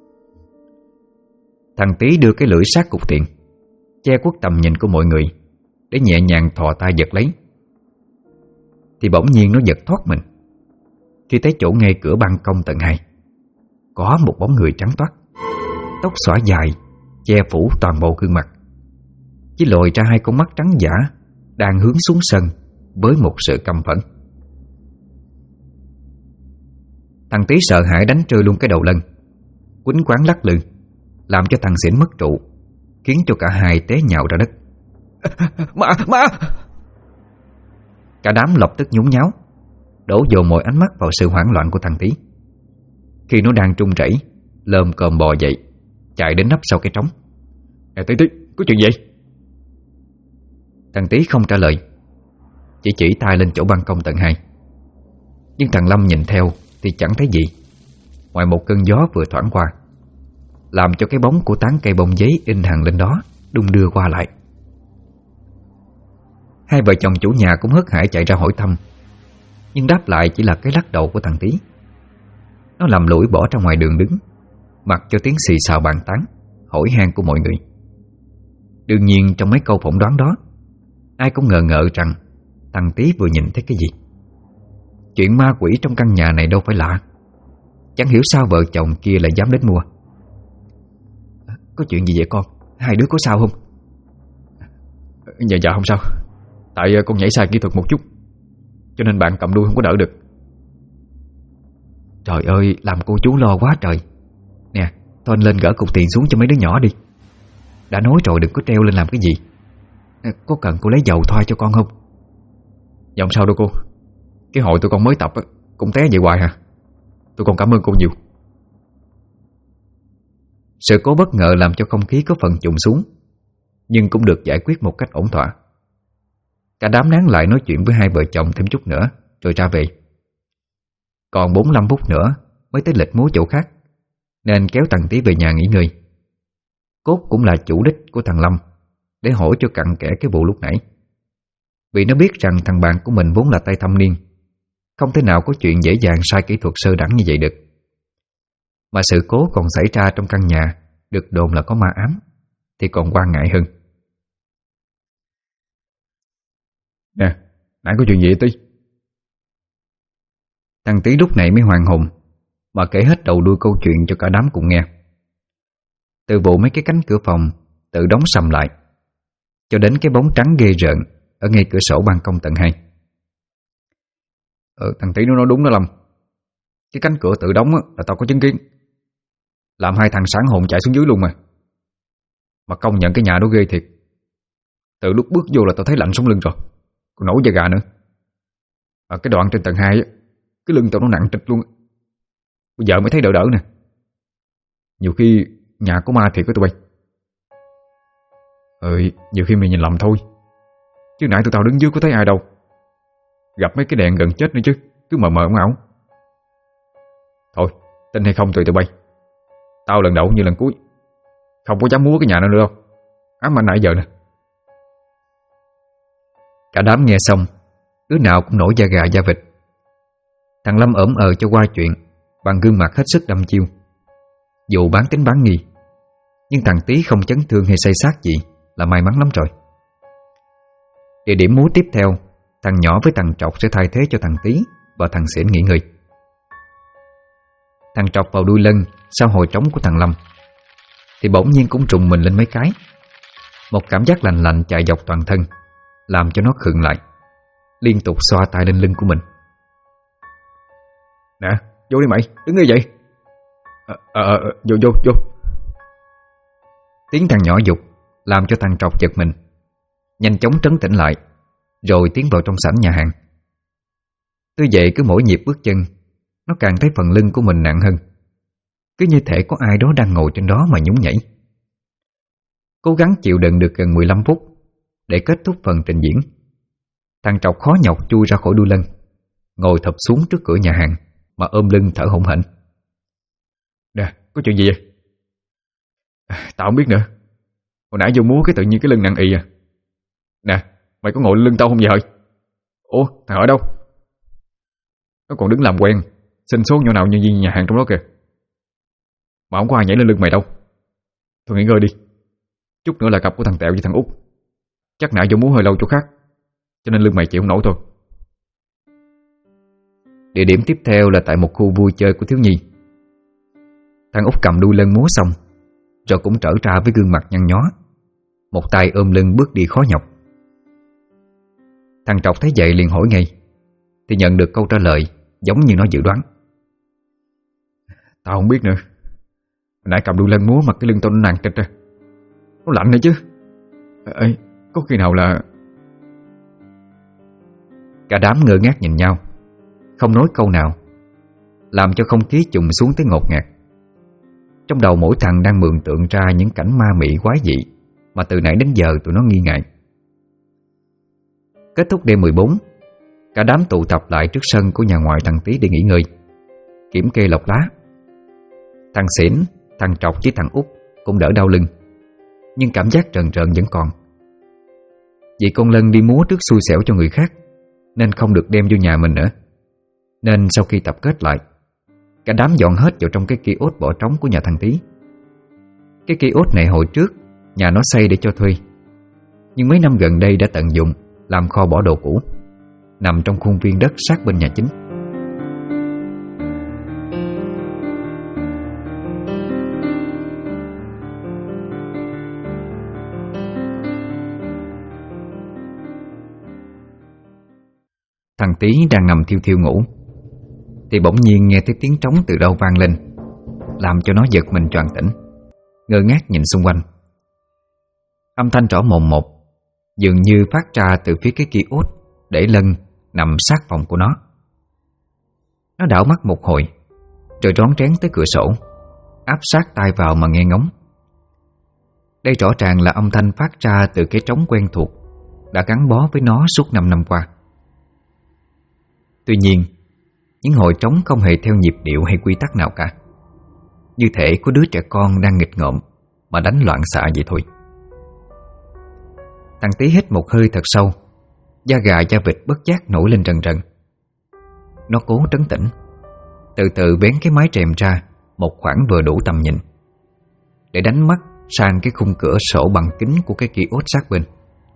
Thằng Tý đưa cái lưỡi sát cục tiền, che khuất tầm nhìn của mọi người, để nhẹ nhàng thò tay giật lấy. Thì bỗng nhiên nó giật thoát mình khi thấy chỗ ngay cửa ban công tầng 2 có một bóng người trắng toát, tóc xõa dài che phủ toàn bộ gương mặt, chỉ lồi ra 2 con mắt trắng dã đang hướng xuống sân với một sự căm phẫn. Thằng Tý sợ hãi đánh rơi luôn cái đầu lân, quýnh quáng lắc lư, làm cho thằng Xỉn mất trụ, khiến cho cả hai té nhào ra đất. Ma! Cả đám lập tức nhún nháo, đổ dồn mọi ánh mắt vào sự hoảng loạn của thằng Tý, khi nó đang trung rẩy lồm cồm bò dậy, chạy đến nấp sau cái trống. Tí, có chuyện gì? Thằng Tý không trả lời, chỉ tay lên chỗ ban công tầng 2. Nhưng thằng Lâm nhìn theo thì chẳng thấy gì, ngoài một cơn gió vừa thoảng qua, làm cho cái bóng của tán cây bông giấy in hằn lên đó đung đưa qua lại. Hai vợ chồng chủ nhà cũng hớt hải chạy ra hỏi thăm, nhưng đáp lại chỉ là cái lắc đầu của thằng Tý. Nó lầm lũi bỏ ra ngoài đường đứng, mặc cho tiếng xì xào bàn tán, hỏi han của mọi người. Đương nhiên trong mấy câu phỏng đoán đó, ai cũng ngờ ngợ rằng thằng Tý vừa nhìn thấy cái gì. Chuyện ma quỷ trong căn nhà này đâu phải lạ, chẳng hiểu sao vợ chồng kia lại dám đến mua. Có chuyện gì vậy con? Hai đứa có sao không? Dạ không sao. Tại con nhảy sai kỹ thuật một chút, cho nên bạn cầm đuôi không có đỡ được. Trời ơi, làm cô chú lo quá trời. Nè, thôi anh lên gỡ cục tiền xuống cho mấy đứa nhỏ đi. Đã nói rồi đừng có treo lên làm cái gì. Có cần cô lấy dầu thoa cho con không? Dạ không sao đâu cô. Cái hội tụi con mới tập cũng té vậy hoài hả? Tụi con cảm ơn cô nhiều. Sự cố bất ngờ làm cho không khí có phần trùng xuống, nhưng cũng được giải quyết một cách ổn thỏa. Cả đám nán lại nói chuyện với hai vợ chồng thêm chút nữa rồi ra về. Còn 45 phút nữa mới tới lịch múa chỗ khác, nên kéo thằng Tý về nhà nghỉ ngơi. Cốt cũng là chủ đích của thằng Lâm, để hỏi cho cặn kẽ cái vụ lúc nãy, vì nó biết rằng thằng bạn của mình vốn là tay thâm niên, không thể nào có chuyện dễ dàng sai kỹ thuật sơ đẳng như vậy được. Mà sự cố còn xảy ra trong căn nhà được đồn là có ma ám, thì còn quan ngại hơn. Nè, nãy có chuyện gì vậy Tí? Thằng Tý lúc này mới hoàn hồn mà kể hết đầu đuôi câu chuyện cho cả đám cùng nghe. Từ vụ mấy cái cánh cửa phòng tự đóng sầm lại, cho đến cái bóng trắng ghê rợn ở ngay cửa sổ ban công tầng 2. Thằng Tý nó nói đúng đó Lâm. Cái cánh cửa tự đóng là tao có chứng kiến, làm hai thằng sáng hồn chạy xuống dưới luôn mà. Mà công nhận cái nhà đó ghê thiệt. Từ lúc bước vô là tao thấy lạnh sống lưng rồi, còn nổi da gà nữa. Cái đoạn trên tầng 2 cái lưng tao nó nặng trịch luôn. Bây giờ mới thấy đỡ đỡ nè. Nhiều khi nhà có ma thiệt với tụi bay. Nhiều khi mày nhìn lầm thôi, chứ nãy tụi tao đứng dưới có thấy ai đâu. Gặp mấy cái đèn gần chết nữa chứ, cứ mờ mờ ảo ảo. Thôi, tin hay không tùy tụi bay. Tao lần đầu như lần cuối không có dám múa cái nhà nữa đâu. Ám ảnh nãy giờ nè. Cả đám nghe xong, đứa nào cũng nổi da gà da vịt. Thằng Lâm ỡm cho qua chuyện bằng gương mặt hết sức đăm chiêu. Dù bán tính bán nghi, nhưng thằng Tý không chấn thương hay say sát gì là may mắn lắm rồi. Địa điểm múa tiếp theo, thằng nhỏ với thằng Trọc sẽ thay thế cho thằng Tý và thằng Xỉn nghỉ ngơi. Thằng Trọc vào đuôi lân sau hồi trống của thằng Lâm, thì bỗng nhiên cũng trùng mình lên mấy cái. Một cảm giác lạnh lạnh chạy dọc toàn thân, làm cho nó khựng lại, liên tục xoa tay lên lưng của mình. Nè, Vô đi mày, đứng như vậy. Vô. Tiếng thằng nhỏ dục làm cho thằng Trọc giật mình, nhanh chóng trấn tĩnh lại, rồi tiến vào trong sảnh nhà hàng. Tuy vậy cứ mỗi nhịp bước chân, nó càng thấy phần lưng của mình nặng hơn, cứ như thể có ai đó đang ngồi trên đó mà nhún nhảy. Cố gắng chịu đựng được gần 15 phút để kết thúc phần trình diễn, thằng Trọc khó nhọc chui ra khỏi đuôi lân, ngồi thụp xuống trước cửa nhà hàng mà ôm lưng thở hổn hển. Nè, có chuyện gì vậy? Tao không biết nữa. Hồi nãy vô múa cái tự nhiên cái lưng nặng ì à. Nè, mày có ngồi lên lưng tao không vậy? Ủa, thằng ở đâu? Nó còn đứng làm quen xin số nhỏ nào nhân viên nhà hàng trong đó kìa. Mà không có ai nhảy lên lưng mày đâu. Thôi nghỉ ngơi đi. Chút nữa là cặp của thằng Tẹo với thằng Út. Chắc nãy vô múa hơi lâu chỗ khác, cho nên lưng mày chịu không nổi thôi. Địa điểm tiếp theo là tại một khu vui chơi của thiếu nhi. Thằng Út cầm đuôi lân múa xong, rồi cũng trở ra với gương mặt nhăn nhó, một tay ôm lưng bước đi khó nhọc. Thằng Trọc thấy vậy liền hỏi ngay, thì nhận được câu trả lời giống như nó dự đoán. Tao không biết nữa. Hồi nãy cầm đuôi lân múa mà cái lưng tao nó nặng trịch ra. Nó lạnh nữa chứ. Ê, có khi nào là... Cả đám ngơ ngác nhìn nhau, không nói câu nào, làm cho không khí trùng xuống tới ngột ngạt. Trong đầu mỗi thằng đang mường tượng ra những cảnh ma mị quái dị mà từ nãy đến giờ tụi nó nghi ngại. Kết thúc đêm 14, cả đám tụ tập lại trước sân của nhà ngoại thằng Tí để nghỉ ngơi, kiểm kê lọc lá. Thằng Xỉn, thằng Trọc với thằng Út cũng đỡ đau lưng, nhưng cảm giác trần trợn vẫn còn. Vì con Lân đi múa trước xui xẻo cho người khác, nên không được đem vô nhà mình nữa. Nên sau khi tập kết lại, cả đám dọn hết vào trong cái kiosk bỏ trống của nhà thằng Tí. Cái kiosk này hồi trước nhà nó xây để cho thuê, nhưng mấy năm gần đây đã tận dụng làm kho bỏ đồ cũ, nằm trong khuôn viên đất sát bên nhà chính. Thằng Tí đang nằm thiêu thiêu ngủ, thì bỗng nhiên nghe thấy tiếng trống từ đâu vang lên, làm cho nó giật mình choàng tỉnh, ngơ ngác nhìn xung quanh. Âm thanh rõ mồn một, dường như phát ra từ phía cái kiosk để Lân nằm sát phòng của nó. Nó đảo mắt một hồi, rồi rón rén tới cửa sổ, áp sát tai vào mà nghe ngóng. Đây rõ ràng là âm thanh phát ra từ cái trống quen thuộc đã gắn bó với nó suốt 5 năm qua. Tuy nhiên, những hồi trống không hề theo nhịp điệu hay quy tắc nào cả, như thể có đứa trẻ con đang nghịch ngợm mà đánh loạn xạ vậy thôi. Thằng Tí hít một hơi thật sâu, da gà da vịt bất giác nổi lên rần rần. Nó cố trấn tĩnh, từ từ vén cái mái rèm ra một khoảng vừa đủ tầm nhìn, để đánh mắt sang cái khung cửa sổ bằng kính của cái kiosk sát bên.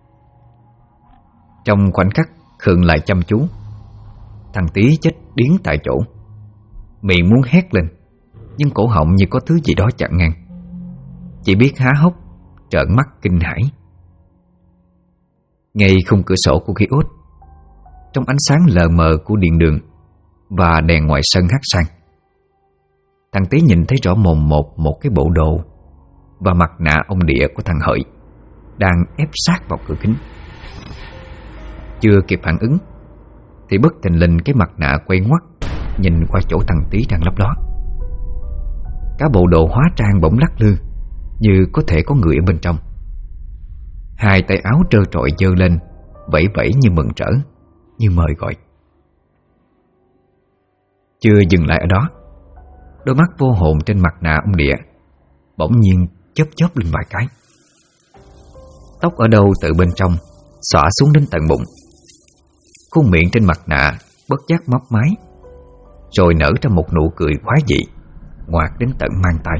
Trong khoảnh khắc khựng lại chăm chú, thằng Tí chết điếng tại chỗ, miệng muốn hét lên, nhưng cổ họng như có thứ gì đó chặn ngang, chỉ biết há hốc trợn mắt kinh hãi. Ngay khung cửa sổ của kiosk, trong ánh sáng lờ mờ của điện đường và đèn ngoài sân hắt sang, thằng Tí nhìn thấy rõ mồn một một cái bộ đồ và mặt nạ ông địa của thằng Hợi đang ép sát vào cửa kính. Chưa kịp phản ứng thì bất thình lình cái mặt nạ quay ngoắt nhìn qua chỗ thằng Tí đang lấp ló. Cả bộ đồ hóa trang bỗng lắc lư, như có thể có người ở bên trong. Hai tay áo trơ trọi giơ lên, vẫy vẫy như mừng rỡ, như mời gọi. Chưa dừng lại ở đó, đôi mắt vô hồn trên mặt nạ ông địa bỗng nhiên chớp chớp lên vài cái. Tóc ở đâu từ bên trong xõa xuống đến tận bụng. Khuôn miệng trên mặt nạ bất giác mấp máy, rồi nở ra một nụ cười khoái dị, ngoạc đến tận mang tai.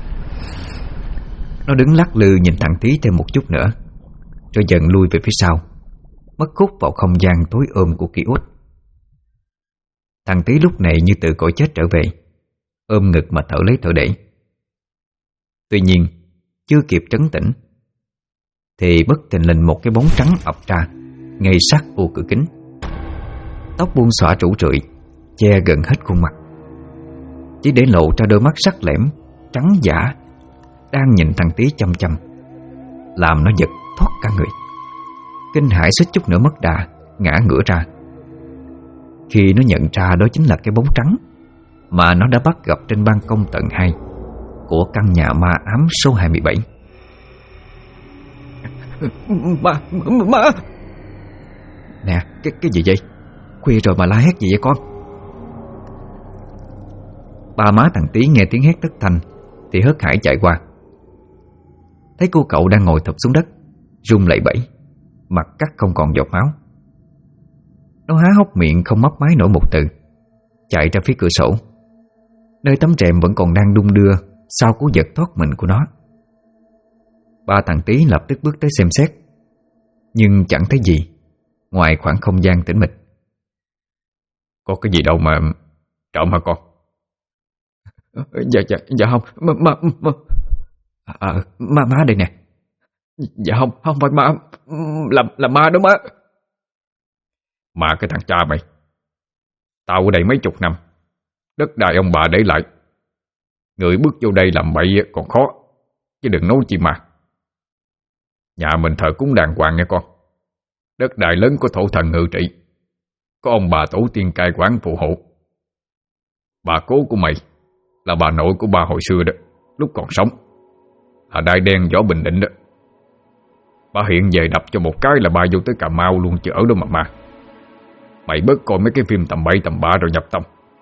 Nó đứng lắc lư nhìn thằng Tí thêm một chút nữa, rồi dần lui về phía sau, mất khúc vào không gian tối ôm của kiosk. Thằng Tí lúc này như từ cõi chết trở về, ôm ngực mà thở lấy thở để. Tuy nhiên, chưa kịp trấn tĩnh thì bất thình lình một cái bóng trắng ập ra ngay sát ô cửa kính. Tóc buông xõa rủ rượi, che gần hết khuôn mặt, chỉ để lộ ra đôi mắt sắc lẻm trắng dã đang nhìn thằng Tí chăm chăm, làm nó giật thoát cả người. Kinh hãi suýt chút nữa mất đà, ngã ngửa ra, khi nó nhận ra đó chính là cái bóng trắng mà nó đã bắt gặp trên ban công tầng 2 của căn nhà ma ám số 27. Ma. Nè, cái gì vậy? Khuya rồi mà la hét gì vậy con? Ba má thằng Tí nghe tiếng hét thất thanh thì hớt hải chạy qua, thấy cô cậu đang ngồi thụp xuống đất, run lẩy bẩy, mặt cắt không còn giọt máu. Nó há hốc miệng không mấp máy nổi một từ, chạy ra phía cửa sổ, nơi tấm rèm vẫn còn đang đung đưa sau cú giật thoát mình của nó. Ba thằng Tí lập tức bước tới xem xét, nhưng chẳng thấy gì ngoài khoảng không gian tĩnh mịch. Có cái gì đâu mà trộm hả con? Dạ không. Má đây nè. Dạ không phải ma. Là ma đó má. Mà cái thằng cha mày, tao ở đây mấy chục năm, đất đai ông bà để lại, người bước vô đây làm bậy còn khó, chứ đừng nói chi mà. Nhà mình thờ cúng đàng hoàng nghe con. Đất đai lớn có thổ thần ngự trị, có ông bà tổ tiên cai quản phù hộ. Bà cố của mày là bà nội của ba hồi xưa đó, lúc còn sống, Hà Đai Đen võ Bình Định đó. Bà hiện về đập cho một cái là ba vô tới Cà Mau luôn chứ ở đâu mà. Mày bớt coi mấy cái phim tầm bậy tầm bạ rồi nhập tâm.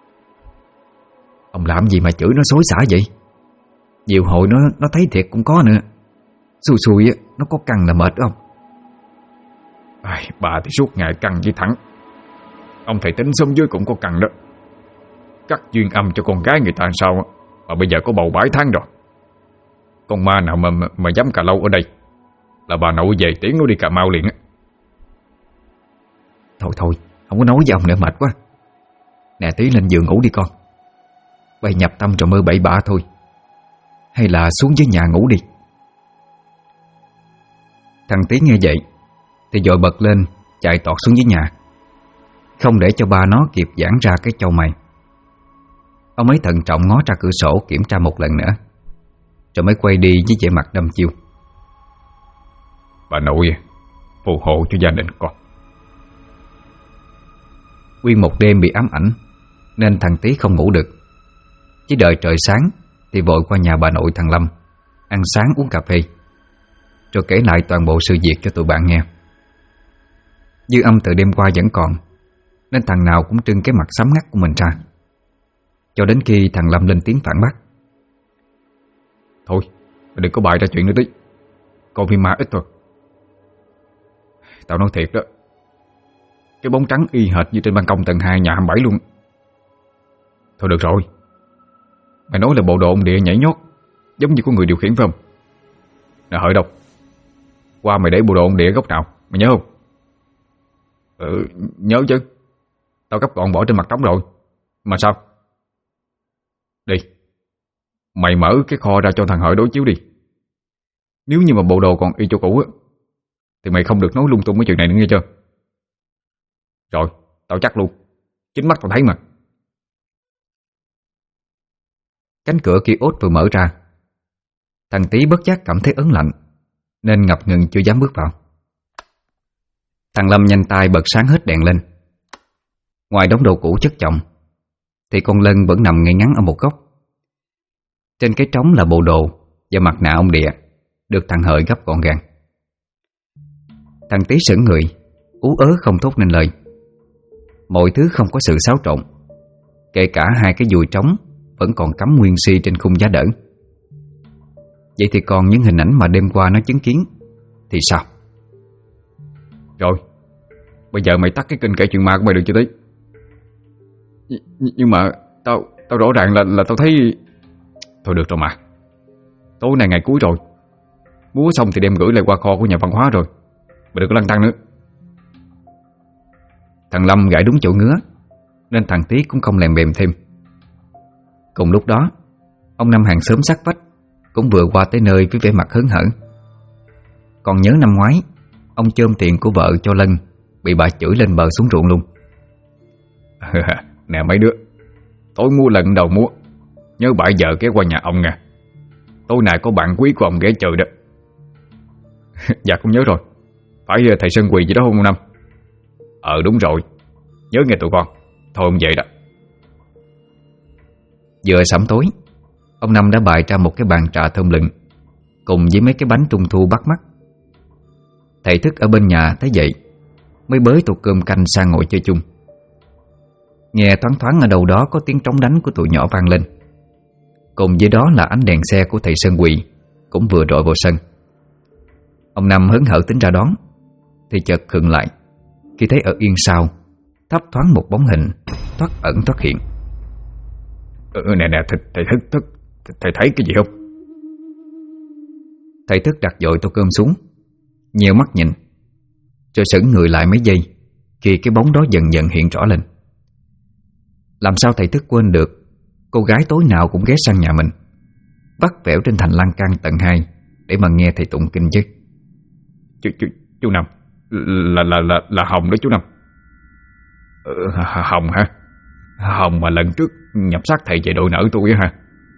Ông làm gì mà chửi nó xối xả vậy? Nhiều hồi nó thấy thiệt cũng có nữa. Xui á, nó có căng là mệt không? Bà thì suốt ngày căng với thẳng. Ông thầy tính xóm dưới cũng có căng đó. Cắt duyên âm cho con gái người ta sao mà bây giờ có bầu 7 tháng rồi. Con ma nào mà dám cà lâu ở đây là bà nội về tiễn nó đi Cà Mau liền á. Thôi, không có nói với ông nữa, mệt quá. Nè Tí, lên giường ngủ đi con. Bày nhập tâm rồi mơ bậy bạ thôi. Hay là xuống dưới nhà ngủ đi. Thằng Tí nghe vậy thì vội bật lên chạy tọt xuống dưới nhà, không để cho ba nó kịp giãn ra cái châu mày. Ông ấy thận trọng ngó ra cửa sổ kiểm tra một lần nữa, rồi mới quay đi với vẻ mặt đăm chiêu. Bà nội phù hộ cho gia đình con. Nguyên một đêm bị ám ảnh nên thằng Tí không ngủ được, chỉ đợi trời sáng thì vội qua nhà bà nội thằng Lâm ăn sáng uống cà phê, rồi kể lại toàn bộ sự việc cho tụi bạn nghe. Dư âm từ đêm qua vẫn còn, nên thằng nào cũng trưng cái mặt sám ngắt của mình ra, cho đến khi thằng Lâm lên tiếng phản bác. Thôi, đừng có bày ra chuyện nữa Tí. Coi phim ma ít thôi. Tao nói thiệt đó, cái bóng trắng y hệt như trên ban công tầng 2 nhà 27 luôn. Thôi được rồi, mày nói là bộ đồ ông địa nhảy nhót giống như có người điều khiển phải không? Nè Hợi đâu? Qua mày để bộ đồ ông địa góc nào, mày nhớ không? Nhớ chứ. Tao gấp gọn bỏ trên mặt trống rồi. Mà sao? Đi, mày mở cái kho ra cho thằng Hợi đối chiếu đi. Nếu như mà bộ đồ còn y chỗ cũ á thì mày không được nói lung tung cái chuyện này nữa nghe chưa? Rồi, tao chắc luôn, chính mắt tao thấy mà. Cánh cửa kiosk vừa mở ra, thằng Tí bất giác cảm thấy ớn lạnh nên ngập ngừng chưa dám bước vào. Thằng Lâm nhanh tay bật sáng hết đèn lên. Ngoài đống đồ cũ chất chồng thì con Lân vẫn nằm ngay ngắn ở một góc. Trên cái trống là bộ đồ và mặt nạ ông địa được thằng Hợi gấp gọn gàng. Thằng Tí sững người, ú ớ không thốt nên lời. Mọi thứ không có sự xáo trộn, kể cả hai cái dùi trống vẫn còn cắm nguyên si trên khung giá đỡ. Vậy thì còn những hình ảnh mà đêm qua nó chứng kiến thì sao? Rồi, bây giờ mày tắt cái kênh kể chuyện ma của mày được chưa Tí? Nhưng mà Tao rõ ràng là tao thấy. Thôi được rồi mà, tối nay ngày cuối rồi, múa xong thì đem gửi lại qua kho của nhà văn hóa rồi. Mày đừng có lăn tăn nữa. Thằng Lâm gãi đúng chỗ ngứa nên thằng Tí cũng không lèm bèm thêm. Cùng lúc đó, ông Năm hàng xóm sát vách cũng vừa qua tới nơi với vẻ mặt hớn hở. Còn nhớ năm ngoái, ông chôm tiền của vợ cho Lân bị bà chửi lên bờ xuống ruộng luôn. Nè mấy đứa, tối mua lần đầu múa, nhớ 7 giờ ghé qua nhà ông nha. Tối nay có bạn quý của ông ghé chơi đó. Dạ con nhớ rồi. Phải thầy Sơn Quỳ gì đó không ông Năm? Đúng rồi. Nhớ nghe tụi con. Thôi ông về đó. Vừa sẩm tối, ông Năm đã bày ra một cái bàn trà thơm lừng cùng với mấy cái bánh trung thu bắt mắt. Thầy Thức ở bên nhà thấy vậy mới bới tô cơm canh sang ngồi chơi chung. Nghe thoáng thoáng ở đâu đó có tiếng trống đánh của tụi nhỏ vang lên. Cùng với đó là ánh đèn xe của thầy Sơn Quỳ cũng vừa rọi vào sân. Ông Năm hớn hở tính ra đón thì chợt khựng lại khi thấy ở yên sau thấp thoáng một bóng hình thoát ẩn thoát hiện. Nè thầy Thức, thầy thấy cái gì không? Thầy Thức đặt dội tô cơm xuống, nheo mắt nhìn, rồi sững người lại mấy giây khi cái bóng đó dần dần hiện rõ lên. Làm sao thầy Thức quên được cô gái tối nào cũng ghé sang nhà mình, vắt vẻo trên thành lan can tầng 2 để mà nghe thầy tụng kinh chứ. Chú Năm, là Hồng đó chú Năm. Hồng hả? Hồng mà lần trước nhập xác thầy về đội nợ tôi á hả?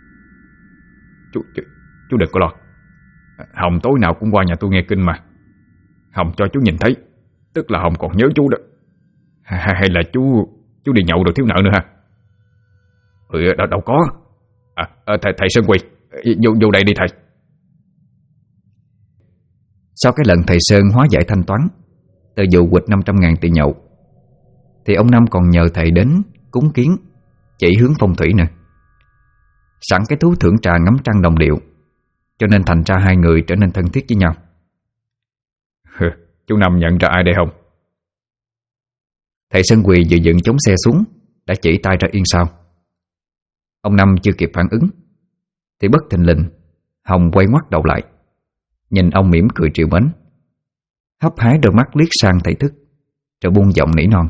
Chú đừng có lo. Hồng tối nào cũng qua nhà tôi nghe kinh mà. Hồng cho chú nhìn thấy, tức là Hồng còn nhớ chú đó. Hay là chú đi nhậu rồi thiếu nợ nữa ha? Đâu có. Thầy Sơn Quỳ, vô đây đi thầy. Sau cái lần thầy Sơn hóa giải thanh toán từ vụ quỵt 500.000 tiền nhậu, thì ông Năm còn nhờ thầy đến cúng kiến, chỉ hướng phong thủy nè. Sẵn cái thú thưởng trà ngắm trăng đồng điệu, cho nên thành ra hai người trở nên thân thiết với nhau. Chú Năm nhận ra ai đây không? Thầy Sơn Quỳ vừa dựng chống xe xuống đã chỉ tay ra yên sau. Ông Năm chưa kịp phản ứng thì bất thình lình Hồng quay ngoắt đầu lại, nhìn ông mỉm cười trìu mến, hấp hái đôi mắt liếc sang thầy Thức, rồi buông giọng nỉ non: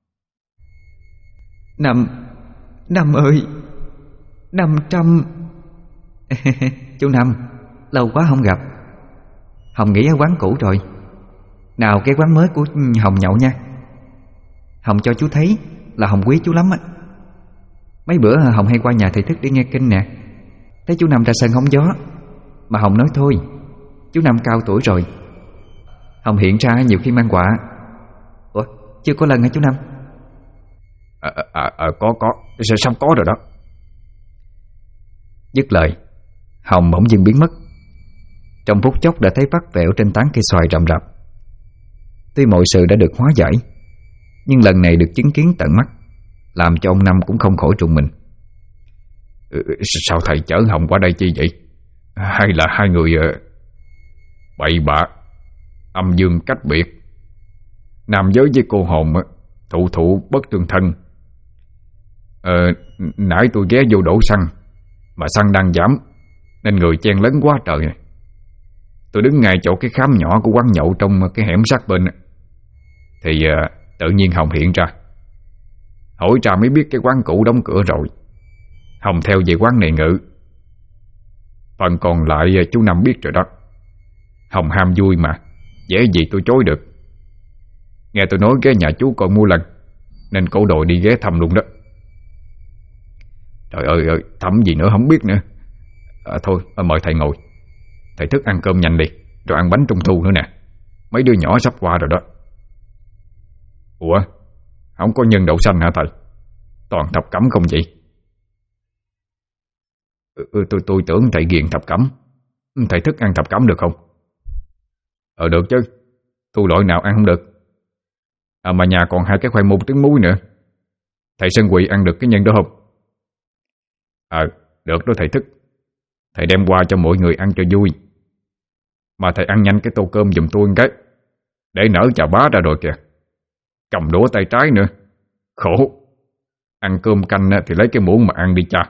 Năm ơi, 500. Chú Năm, lâu quá không gặp. Hồng nghỉ ở quán cũ rồi. Nào cái quán mới của Hồng nhậu nha. Hồng cho chú thấy là Hồng quý chú lắm á. Mấy bữa Hồng hay qua nhà thầy Thức để nghe kinh nè. Thấy chú Năm ra sân hóng gió mà Hồng nói thôi, chú Năm cao tuổi rồi. Hồng hiện ra nhiều khi mang quà. Ủa, chưa có lần hả chú Năm? Có. Sắp có rồi đó. Dứt lời, Hồng bỗng dưng biến mất. Trong phút chốc đã thấy vắt vẻo trên tán cây xoài rậm rạp. Tuy mọi sự đã được hóa giải, nhưng lần này được chứng kiến tận mắt làm cho ông Năm cũng không khỏi rùng mình. Sao thầy chở Hồng qua đây chi vậy? Hay là hai người bậy bạ, âm dương cách biệt, nam giới với cô hồn thụ bất tương thân? Nãy tôi ghé vô đổ xăng mà xăng đang giảm nên người chen lấn quá trời. Tôi đứng ngay chỗ cái khám nhỏ của quán nhậu trong cái hẻm sát bên thì tự nhiên Hồng hiện ra. Hỏi ra mới biết cái quán cũ đóng cửa rồi. Hồng theo về quán này ngự. Phần còn lại chú Năm biết rồi đó. Hồng ham vui mà, dễ gì tôi chối được. Nghe tôi nói ghé nhà chú còn mua lần nên cổ đội đi ghé thăm luôn đó. Trời ơi, thăm gì nữa không biết nữa. Thôi mời thầy ngồi. Thầy Thức ăn cơm nhanh đi, rồi ăn bánh trung thu nữa nè. Mấy đứa nhỏ sắp qua rồi đó. Ủa, không có nhân đậu xanh hả thầy? Toàn thập cẩm không vậy? Tôi tưởng thầy ghiền thập cẩm. Thầy Thức ăn thập cẩm được không? Được chứ. Tôi loại nào ăn không được. Mà nhà còn 2 cái khoai môn trứng muối nữa. Thầy Sơn Quỳ ăn được cái nhân đó không? Được đó thầy Thức. Thầy đem qua cho mọi người ăn cho vui. Mà thầy ăn nhanh cái tô cơm giùm tôi một cái, để nở chà bá ra rồi kìa. Cầm đũa tay trái nữa. Khổ. Ăn cơm canh thì lấy cái muỗng mà ăn đi cha.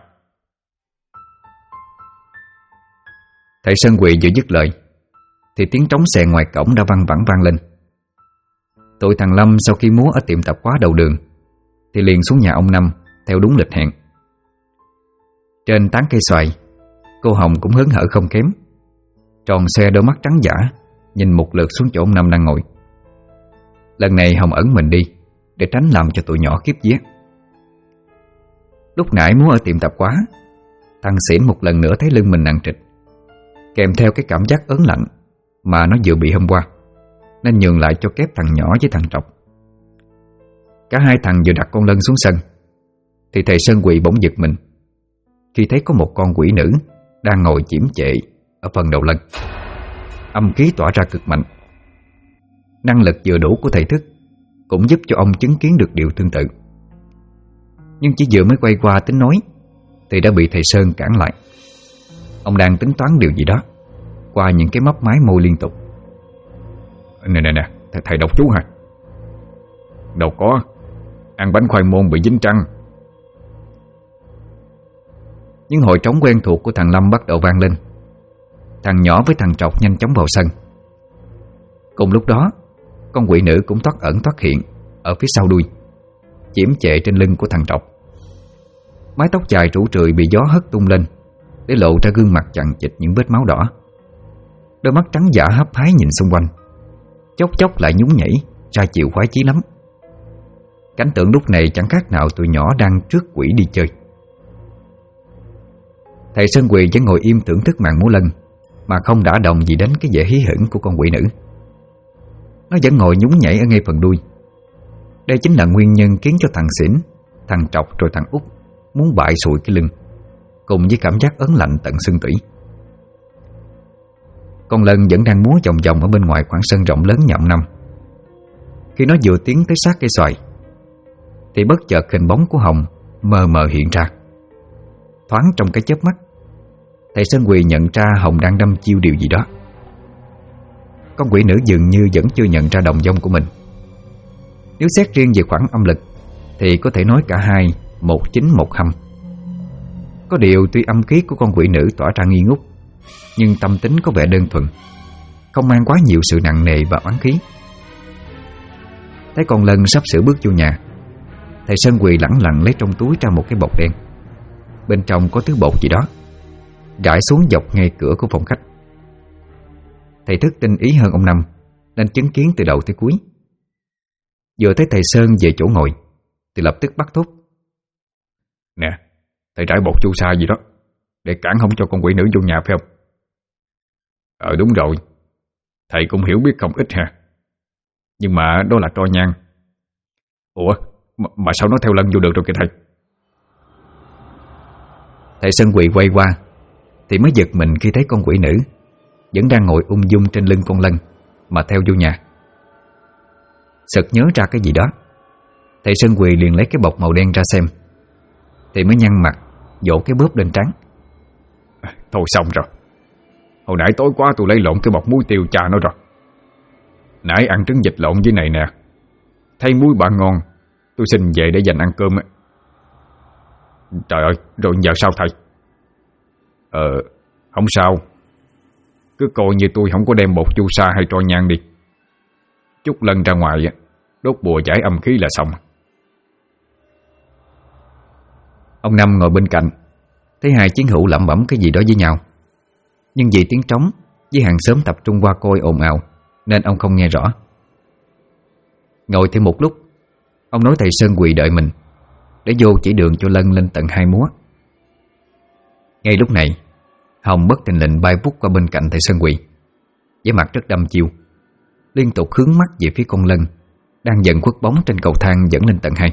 Thầy Sơn Quỳ vừa dứt lời thì tiếng trống xè ngoài cổng đã văng vẳng vang lên. Tụi thằng Lâm sau khi múa ở tiệm tạp hóa đầu đường thì liền xuống nhà ông Năm theo đúng lịch hẹn. Trên tán cây xoài, cô Hồng cũng hớn hở không kém, tròn xoe đôi mắt trắng dã, nhìn một lượt xuống chỗ ông Năm đang ngồi. Lần này Hồng ẩn mình đi để tránh làm cho tụi nhỏ khiếp vía. Lúc nãy múa ở tiệm tạp hóa Thằng Xỉn một lần nữa thấy lưng mình nặng trịch, kèm theo cái cảm giác ớn lạnh mà nó vừa bị hôm qua, nên nhường lại cho kép thằng nhỏ với thằng Trọc. Cả hai thằng vừa đặt con Lân xuống sân thì thầy Sơn Quỳ bỗng giật mình khi thấy có một con quỷ nữ đang ngồi chiếm trệ ở phần đầu Lân. Âm khí tỏa ra cực mạnh. Năng lực vừa đủ của thầy Thức cũng giúp cho ông chứng kiến được điều tương tự. Nhưng chỉ vừa mới quay qua tính nói thì đã bị thầy Sơn cản lại. Ông đang tính toán điều gì đó qua những cái mấp máy môi liên tục. Nè, thầy đọc chú hả? Đâu có, ăn bánh khoai môn bị dính trăng. Những hồi trống quen thuộc của thằng Lâm bắt đầu vang lên. Thằng nhỏ với thằng Trọc nhanh chóng vào sân. Cùng lúc đó, con quỷ nữ cũng thoát ẩn thoát hiện ở phía sau đuôi, chiếm trệ trên lưng của thằng Trọc. Mái tóc dài rủ rượi bị gió hất tung lên để lộ ra gương mặt chằng chịt những vết máu đỏ. Đôi mắt trắng dã hấp hái nhìn xung quanh, chốc chốc lại nhún nhảy ra chiều khoái chí lắm. Cảnh tượng lúc này chẳng khác nào tụi nhỏ đang rước quỷ đi chơi. Thầy Sơn Quỳ vẫn ngồi im thưởng thức màn múa lân mà không đả động gì đến cái vẻ hí hửng của con quỷ nữ. Nó vẫn ngồi nhún nhảy ở ngay phần đuôi. Đây chính là nguyên nhân khiến cho thằng Xỉn, thằng Trọc rồi thằng Út muốn bại sụi cái lưng, cùng với cảm giác ớn lạnh tận xương tủy. Con Lân vẫn đang múa vòng vòng ở bên ngoài khoảng sân rộng lớn nhậm năm. Khi nó vừa tiến tới sát cây xoài thì bất chợt hình bóng của Hồng mờ mờ hiện ra. Thoáng trong cái chớp mắt, thầy Sơn Quỳ nhận ra Hồng đang đâm chiêu điều gì đó. Con quỷ nữ dường như vẫn chưa nhận ra đồng vong của mình. Nếu xét riêng về khoảng âm lực thì có thể nói cả hai một chính một hăm. Có điều tuy âm khí của con quỷ nữ tỏa ra nghi ngút, nhưng tâm tính có vẻ đơn thuần, không mang quá nhiều sự nặng nề và oán khí. Thấy con Lân sắp sửa bước vô nhà, thầy Sơn Quỳ lẳng lặng lấy trong túi ra một cái bọc đen. Bên trong có thứ bột gì đó, rải xuống dọc ngay cửa của phòng khách. Thầy Thức tinh ý hơn ông Năm nên chứng kiến từ đầu tới cuối. Vừa thấy thầy Sơn về chỗ ngồi thì lập tức bắt thúc. Nè, thầy trải bột chu sa gì đó để cản không cho con quỷ nữ vô nhà phải không? Đúng rồi, thầy cũng hiểu biết không ít ha. Nhưng mà đó là tro nhang. Ủa, mà sao nó theo Lân vô được rồi kìa thầy? Thầy Sơn Quỳ quay qua thì mới giật mình khi thấy con quỷ nữ vẫn đang ngồi ung dung trên lưng con Lân mà theo vô nhà. Sực nhớ ra cái gì đó, thầy Sơn Quỳ liền lấy cái bọc màu đen ra xem thì mới nhăn mặt vỗ cái bóp lên trán. Thôi xong rồi, hồi nãy tối quá tôi lấy lộn cái bọc muối tiêu cha nó rồi. Nãy ăn trứng vịt lộn dưới này nè, thấy muối bả ngon, tôi xin về để dành ăn cơm á. Trời ơi, rồi giờ sao thầy? Không sao, cứ coi như tôi không có đem bột chu sa hay tro nhang đi. Chút Lân ra ngoài đốt bùa giải âm khí là xong. Ông Năm ngồi bên cạnh thấy hai chiến hữu lẩm bẩm cái gì đó với nhau, nhưng vì tiếng trống với hàng xóm tập trung qua coi ồn ào nên ông không nghe rõ. Ngồi thêm một lúc, ông nói thầy Sơn Quỳ đợi mình để vô chỉ đường cho Lân lên tận 2 múa. Ngay lúc này, Hồng bất thình lình bay vút qua bên cạnh thầy Sơn Quỳ với mặt rất đăm chiêu, liên tục hướng mắt về phía con Lân đang dần khuất bóng trên cầu thang dẫn lên tầng 2.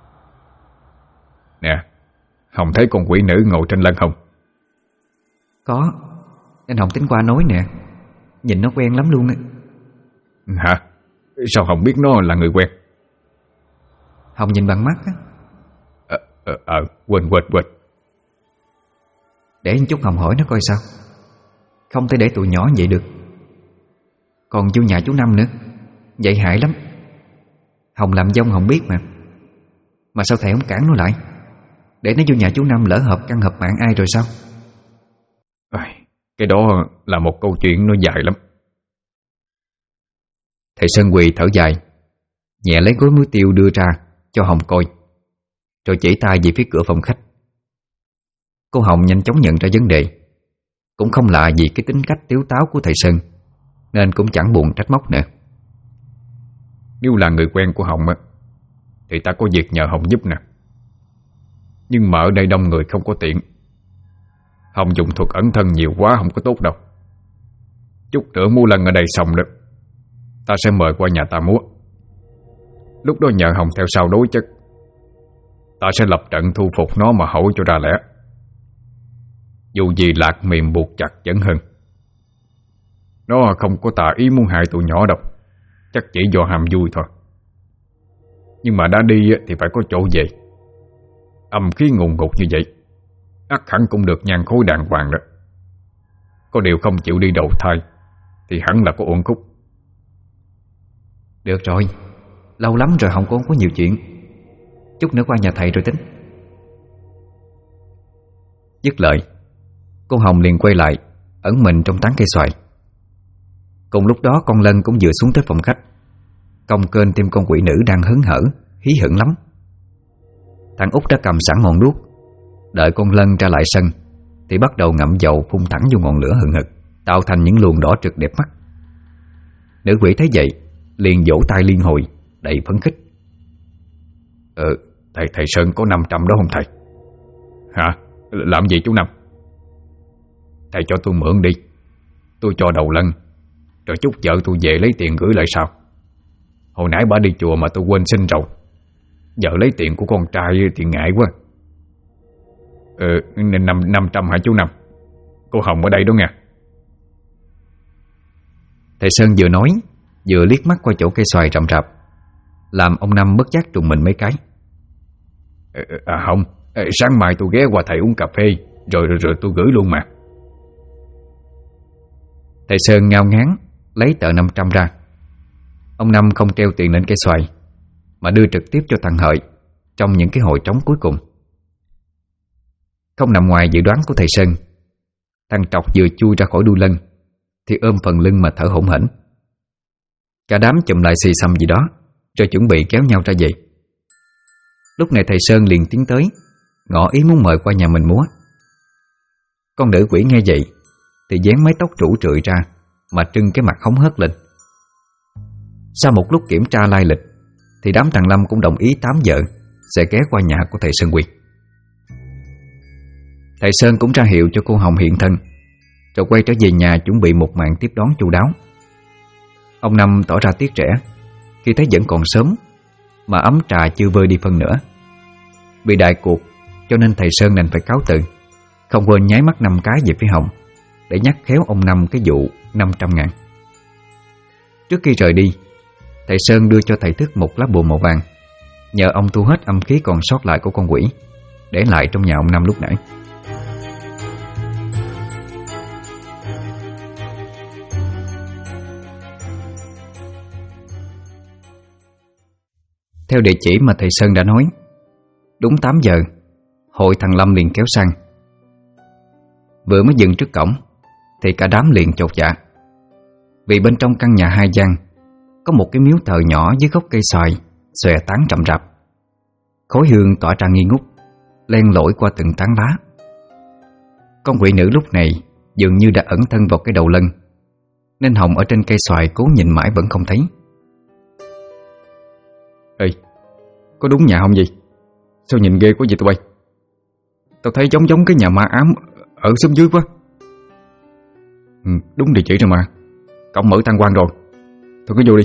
Nè, Hồng thấy con quỷ nữ ngồi trên Lân không? Có, nên Hồng tính qua nói nè. Nhìn nó quen lắm luôn á. Hả? Sao Hồng biết nó là người quen? Hồng nhìn bằng mắt á. Quên. Để một chút Hồng hỏi nó coi sao. Không thể để tụi nhỏ vậy được. Còn vô nhà chú Năm nữa, vậy hại lắm. Hồng làm dông Hồng biết mà. Mà sao thầy không cản nó lại, để nó vô nhà chú Năm lỡ hợp căn hợp mạng ai rồi sao? Cái đó là một câu chuyện nó dài lắm. Thầy Sơn Quỳ thở dài, nhẹ lấy gói muối tiêu đưa ra cho Hồng coi, rồi chỉ tay về phía cửa phòng khách. Cô Hồng nhanh chóng nhận ra vấn đề, cũng không lạ vì cái tính cách tiếu táo của thầy Sơn, nên cũng chẳng buồn trách móc nữa. Nếu là người quen của Hồng thì ta có việc nhờ Hồng giúp nè. Nhưng mà ở đây đông người không có tiện, Hồng dùng thuật ẩn thân nhiều quá không có tốt đâu. Chút nữa múa lân ở đây xong được, ta sẽ mời qua nhà ta múa. Lúc đó nhờ Hồng theo sau đối chất. Ta sẽ lập trận thu phục nó mà hỏi cho ra lẽ. Dù gì lạc mềm buộc chặt vẫn hơn. Nó không có tà ý muốn hại tụi nhỏ đâu, chắc chỉ do ham vui thôi. Nhưng mà đã đi thì phải có chỗ về. Âm khí ngùn ngụt như vậy, ắt hẳn cũng được nhan khối đàng hoàng đó. Có điều không chịu đi đầu thai thì hẳn là có uẩn khúc. Được rồi, lâu lắm rồi không có nhiều chuyện. Chút nữa qua nhà thầy rồi tính. Dứt lời, cô Hồng liền quay lại, ẩn mình trong tán cây xoài. Cùng lúc đó con Lân cũng vừa xuống tới phòng khách, cong kênh thêm con quỷ nữ đang hớn hở, hí hửng lắm. Thằng Út đã cầm sẵn ngọn đuốc, đợi con Lân ra lại sân thì bắt đầu ngậm dầu phun thẳng vô ngọn lửa hừng hực, tạo thành những luồng đỏ rực đẹp mắt. Nữ quỷ thấy vậy liền vỗ tay liên hồi, đầy phấn khích. Thầy Sơn có 500 đó không thầy? Hả? Làm gì chú Năm? Thầy cho tôi mượn đi, tôi cho đầu Lân, rồi chút vợ tôi về lấy tiền gửi lại sau. Hồi nãy bà đi chùa mà tôi quên xin rồi. Giờ lấy tiền của con trai thì ngại quá. 500 hả chú Năm? Cô Hồng ở đây đó nha. Thầy Sơn vừa nói vừa liếc mắt qua chỗ cây xoài rậm rạp, làm ông Năm bất giác trùng mình mấy cái. Không, sáng mai tôi ghé qua thầy uống cà phê, rồi tôi gửi luôn mà. Thầy Sơn ngao ngán lấy tờ 500 ra. Ông Năm không treo tiền lên cây xoài, mà đưa trực tiếp cho thằng Hợi trong những cái hội trống cuối cùng. Không nằm ngoài dự đoán của thầy Sơn, thằng Trọc vừa chui ra khỏi đuôi Lân thì ôm phần lưng mà thở hổn hển. Cả đám chụm lại xì xầm gì đó, rồi chuẩn bị kéo nhau ra về. Lúc này thầy Sơn liền tiến tới, ngỏ ý muốn mời qua nhà mình múa. Con nữ quỷ nghe vậy thì dán mái tóc rủ rượi ra mà trưng cái mặt hóng hớt lên. Sau một lúc kiểm tra lai lịch thì đám thằng Lâm cũng đồng ý 8 giờ sẽ ghé qua nhà của thầy Sơn Quy. Thầy Sơn cũng ra hiệu cho cô Hồng hiện thân, rồi quay trở về nhà chuẩn bị một màn tiếp đón chu đáo. Ông Năm tỏ ra tiếc rẻ khi thấy vẫn còn sớm mà ấm trà chưa vơi đi phân nữa. Bị đại cuộc cho nên thầy Sơn đành phải cáo từ, không quên nháy mắt 5 cái về phía Hồng để nhắc khéo ông Năm cái vụ 500.000. Trước khi rời đi, thầy Sơn đưa cho thầy Thức một lá bùa màu vàng, nhờ ông thu hết âm khí còn sót lại của con quỷ, để lại trong nhà ông Năm lúc nãy. Theo địa chỉ mà thầy Sơn đã nói, đúng 8 giờ, hội thằng Lâm liền kéo sang. Vừa mới dừng trước cổng thì cả đám liền chột dạ, vì bên trong căn nhà 2 gian có một cái miếu thờ nhỏ dưới gốc cây xoài xòe tán rậm rạp. Khói hương tỏa ra nghi ngút, len lỏi qua từng tán lá. Con quỷ nữ lúc này dường như đã ẩn thân vào cái đầu Lân, nên Hồng ở trên cây xoài cố nhìn mãi vẫn không thấy. Ê, có đúng nhà không vậy? Sao nhìn ghê quá vậy tụi bay? Tao thấy giống cái nhà ma ám ở xóm dưới quá. Đúng địa chỉ rồi mà. Cổng mở tang quan rồi. Thôi cứ vô đi.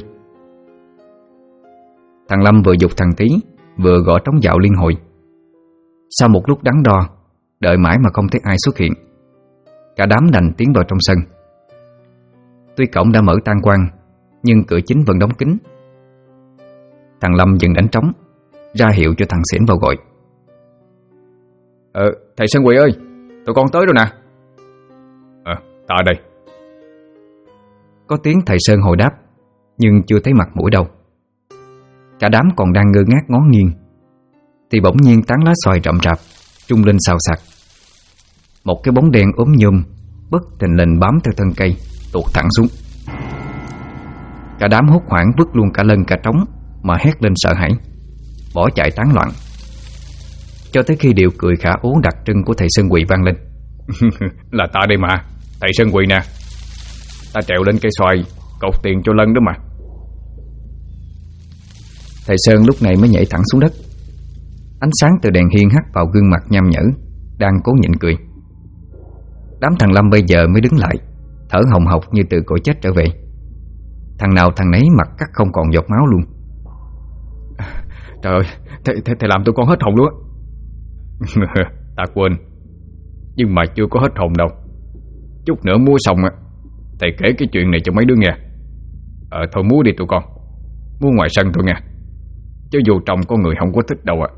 Thằng Lâm vừa dục thằng Tí, vừa gõ trống dạo liên hồi. Sau một lúc đắn đo, đợi mãi mà không thấy ai xuất hiện, cả đám đành tiến vào trong sân. Tuy cổng đã mở tang quan, nhưng cửa chính vẫn đóng kín. Thằng Lâm dừng đánh trống, ra hiệu cho thằng Xỉn vào gọi. Thầy Sơn Quỳ ơi, tụi con tới rồi nè. Ta đây. Có tiếng thầy Sơn hồi đáp, nhưng chưa thấy mặt mũi đâu. Cả đám còn đang ngơ ngác ngó nghiêng thì bỗng nhiên tán lá xoài rậm rạp trung lên xào xạc. Một cái bóng đen ốm nhôm bất thình lình bám theo thân cây, tuột thẳng xuống. Cả đám hốt hoảng vứt luôn cả Lân cả trống mà hét lên sợ hãi, bỏ chạy tán loạn, cho tới khi điệu cười khả ố đặc trưng của thầy Sơn Quỳ vang lên. Là ta đây mà, thầy Sơn Quỳ nè. Ta trèo lên cây xoài cột tiền cho Lân đó mà. Thầy Sơn lúc này mới nhảy thẳng xuống đất. Ánh sáng từ đèn hiên hắt vào gương mặt nham nhở đang cố nhịn cười. Đám thằng Lâm bây giờ mới đứng lại, thở hồng hộc như từ cõi chết trở về. Thằng nào thằng nấy mặt cắt không còn giọt máu luôn. Trời ơi, thầy làm tôi con hết hồn luôn á. Ta quên, nhưng mà chưa có hết hồn đâu. Chút nữa múa xong á, thầy kể cái chuyện này cho mấy đứa nghe. Thôi múa đi tụi con, múa ngoài sân thôi nghe, chứ vô trong có người không có thích đâu ạ.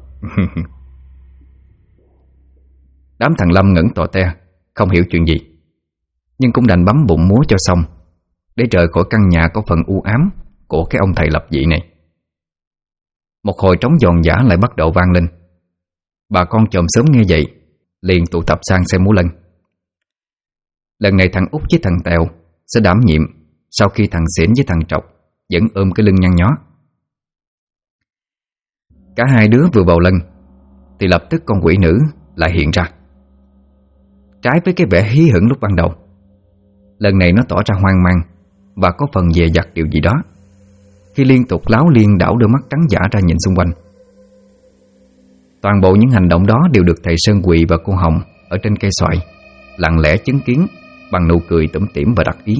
Đám thằng Lâm ngẩng tò te, không hiểu chuyện gì, nhưng cũng đành bấm bụng múa cho xong, để rời khỏi căn nhà có phần u ám của cái ông thầy lập dị này. Một hồi trống giòn giã lại bắt đầu vang lên. Bà con chòm sớm nghe vậy liền tụ tập sang xem múa lân. Lần này thằng Út với thằng Tèo sẽ đảm nhiệm, sau khi thằng Xỉn với thằng Trọc vẫn ôm cái lưng nhăn nhó. Cả hai đứa vừa vào lân thì lập tức con quỷ nữ lại hiện ra. Trái với cái vẻ hí hửng lúc ban đầu, lần này nó tỏ ra hoang mang và có phần dè dặt điều gì đó, khi liên tục láo liên đảo đôi mắt trắng dã ra nhìn xung quanh. Toàn bộ những hành động đó đều được thầy Sơn Quỳ và cô Hồng ở trên cây xoài lặng lẽ chứng kiến bằng nụ cười tủm tỉm và đắc ý.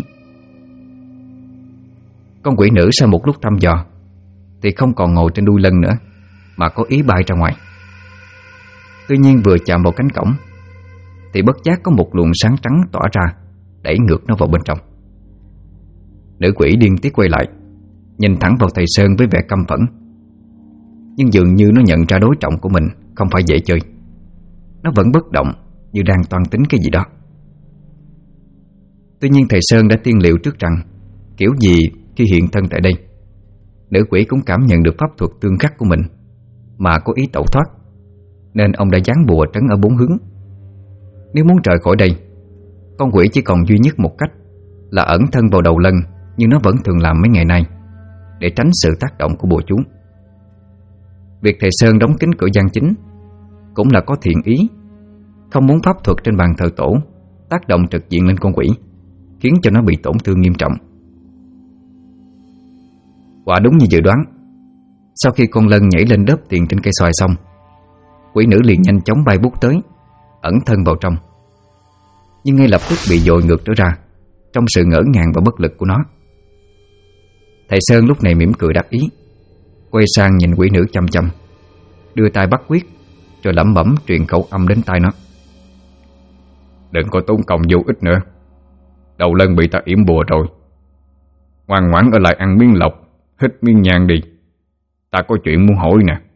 Con quỷ nữ sau một lúc thăm dò thì không còn ngồi trên đuôi lân nữa, mà có ý bay ra ngoài. Tuy nhiên vừa chạm vào cánh cổng thì bất giác có một luồng sáng trắng tỏa ra, đẩy ngược nó vào bên trong. Nữ quỷ điên tiết quay lại, nhìn thẳng vào thầy Sơn với vẻ căm phẫn, nhưng dường như nó nhận ra đối trọng của mình không phải dễ chơi. Nó vẫn bất động, như đang toan tính cái gì đó. Tuy nhiên thầy Sơn đã tiên liệu trước rằng kiểu gì khi hiện thân tại đây, nữ quỷ cũng cảm nhận được pháp thuật tương khắc của mình mà có ý tẩu thoát, nên ông đã giáng bùa trấn ở 4 hướng. Nếu muốn rời khỏi đây, con quỷ chỉ còn duy nhất một cách là ẩn thân vào đầu lân như nó vẫn thường làm mấy ngày nay, để tránh sự tác động của bùa chú. Việc thầy Sơn đóng kín cửa gian chính cũng là có thiện ý, không muốn pháp thuật trên bàn thờ tổ tác động trực diện lên con quỷ, khiến cho nó bị tổn thương nghiêm trọng. Quả đúng như dự đoán, sau khi con lân nhảy lên đớp tiền trên cây xoài xong, quỷ nữ liền nhanh chóng bay bút tới, ẩn thân vào trong. Nhưng ngay lập tức bị dội ngược trở ra trong sự ngỡ ngàng và bất lực của nó. Thầy Sơn lúc này mỉm cười đắc ý, quay sang nhìn quỷ nữ chăm chăm, đưa tay bắt quyết, rồi lẩm bẩm truyền khẩu âm đến tai nó. Đừng có tốn công vô ích nữa. Đầu lân bị ta yểm bùa rồi. Ngoan ngoãn ở lại ăn miếng lộc, hít miếng nhang đi. Ta có chuyện muốn hỏi nè.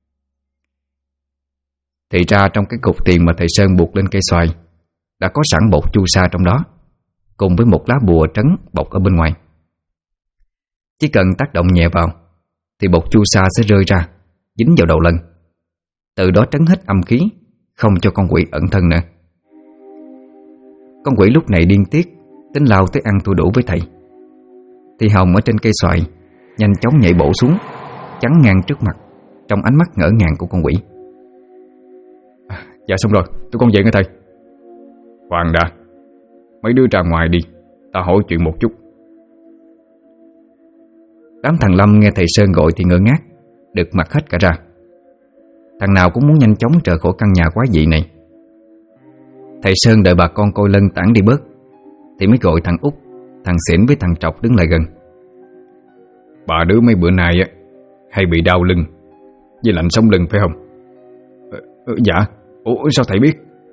Thì ra trong cái cục tiền mà thầy Sơn buộc lên cây xoài đã có sẵn bột chu sa trong đó, cùng với một lá bùa trấn bọc ở bên ngoài. Chỉ cần tác động nhẹ vào thì bột chu sa sẽ rơi ra, dính vào đầu lân, từ đó trấn hết âm khí, không cho con quỷ ẩn thân nữa. Con quỷ lúc này điên tiết, tính lao tới ăn thua đủ với thầy, thì Hồng ở trên cây xoài nhanh chóng nhảy bổ xuống, chắn ngang trước mặt, trong ánh mắt ngỡ ngàng của con quỷ. Dạ xong rồi, tụi con về nghe thầy. Khoan đã, mấy đứa ra ngoài đi, ta hỏi chuyện một chút. Đám thằng Lâm nghe thầy Sơn gọi thì ngơ ngác, được mặt hết cả ra. Thằng nào cũng muốn nhanh chóng rời khỏi căn nhà quái dị này. Thầy Sơn đợi bà con coi lân tản đi bớt thì mới gọi thằng Út, thằng Xỉn với thằng Trọc đứng lại gần. Bà đứa mấy bữa nay á hay bị đau lưng với lạnh sống lưng phải không? Dạ. Ủa sao thầy biết?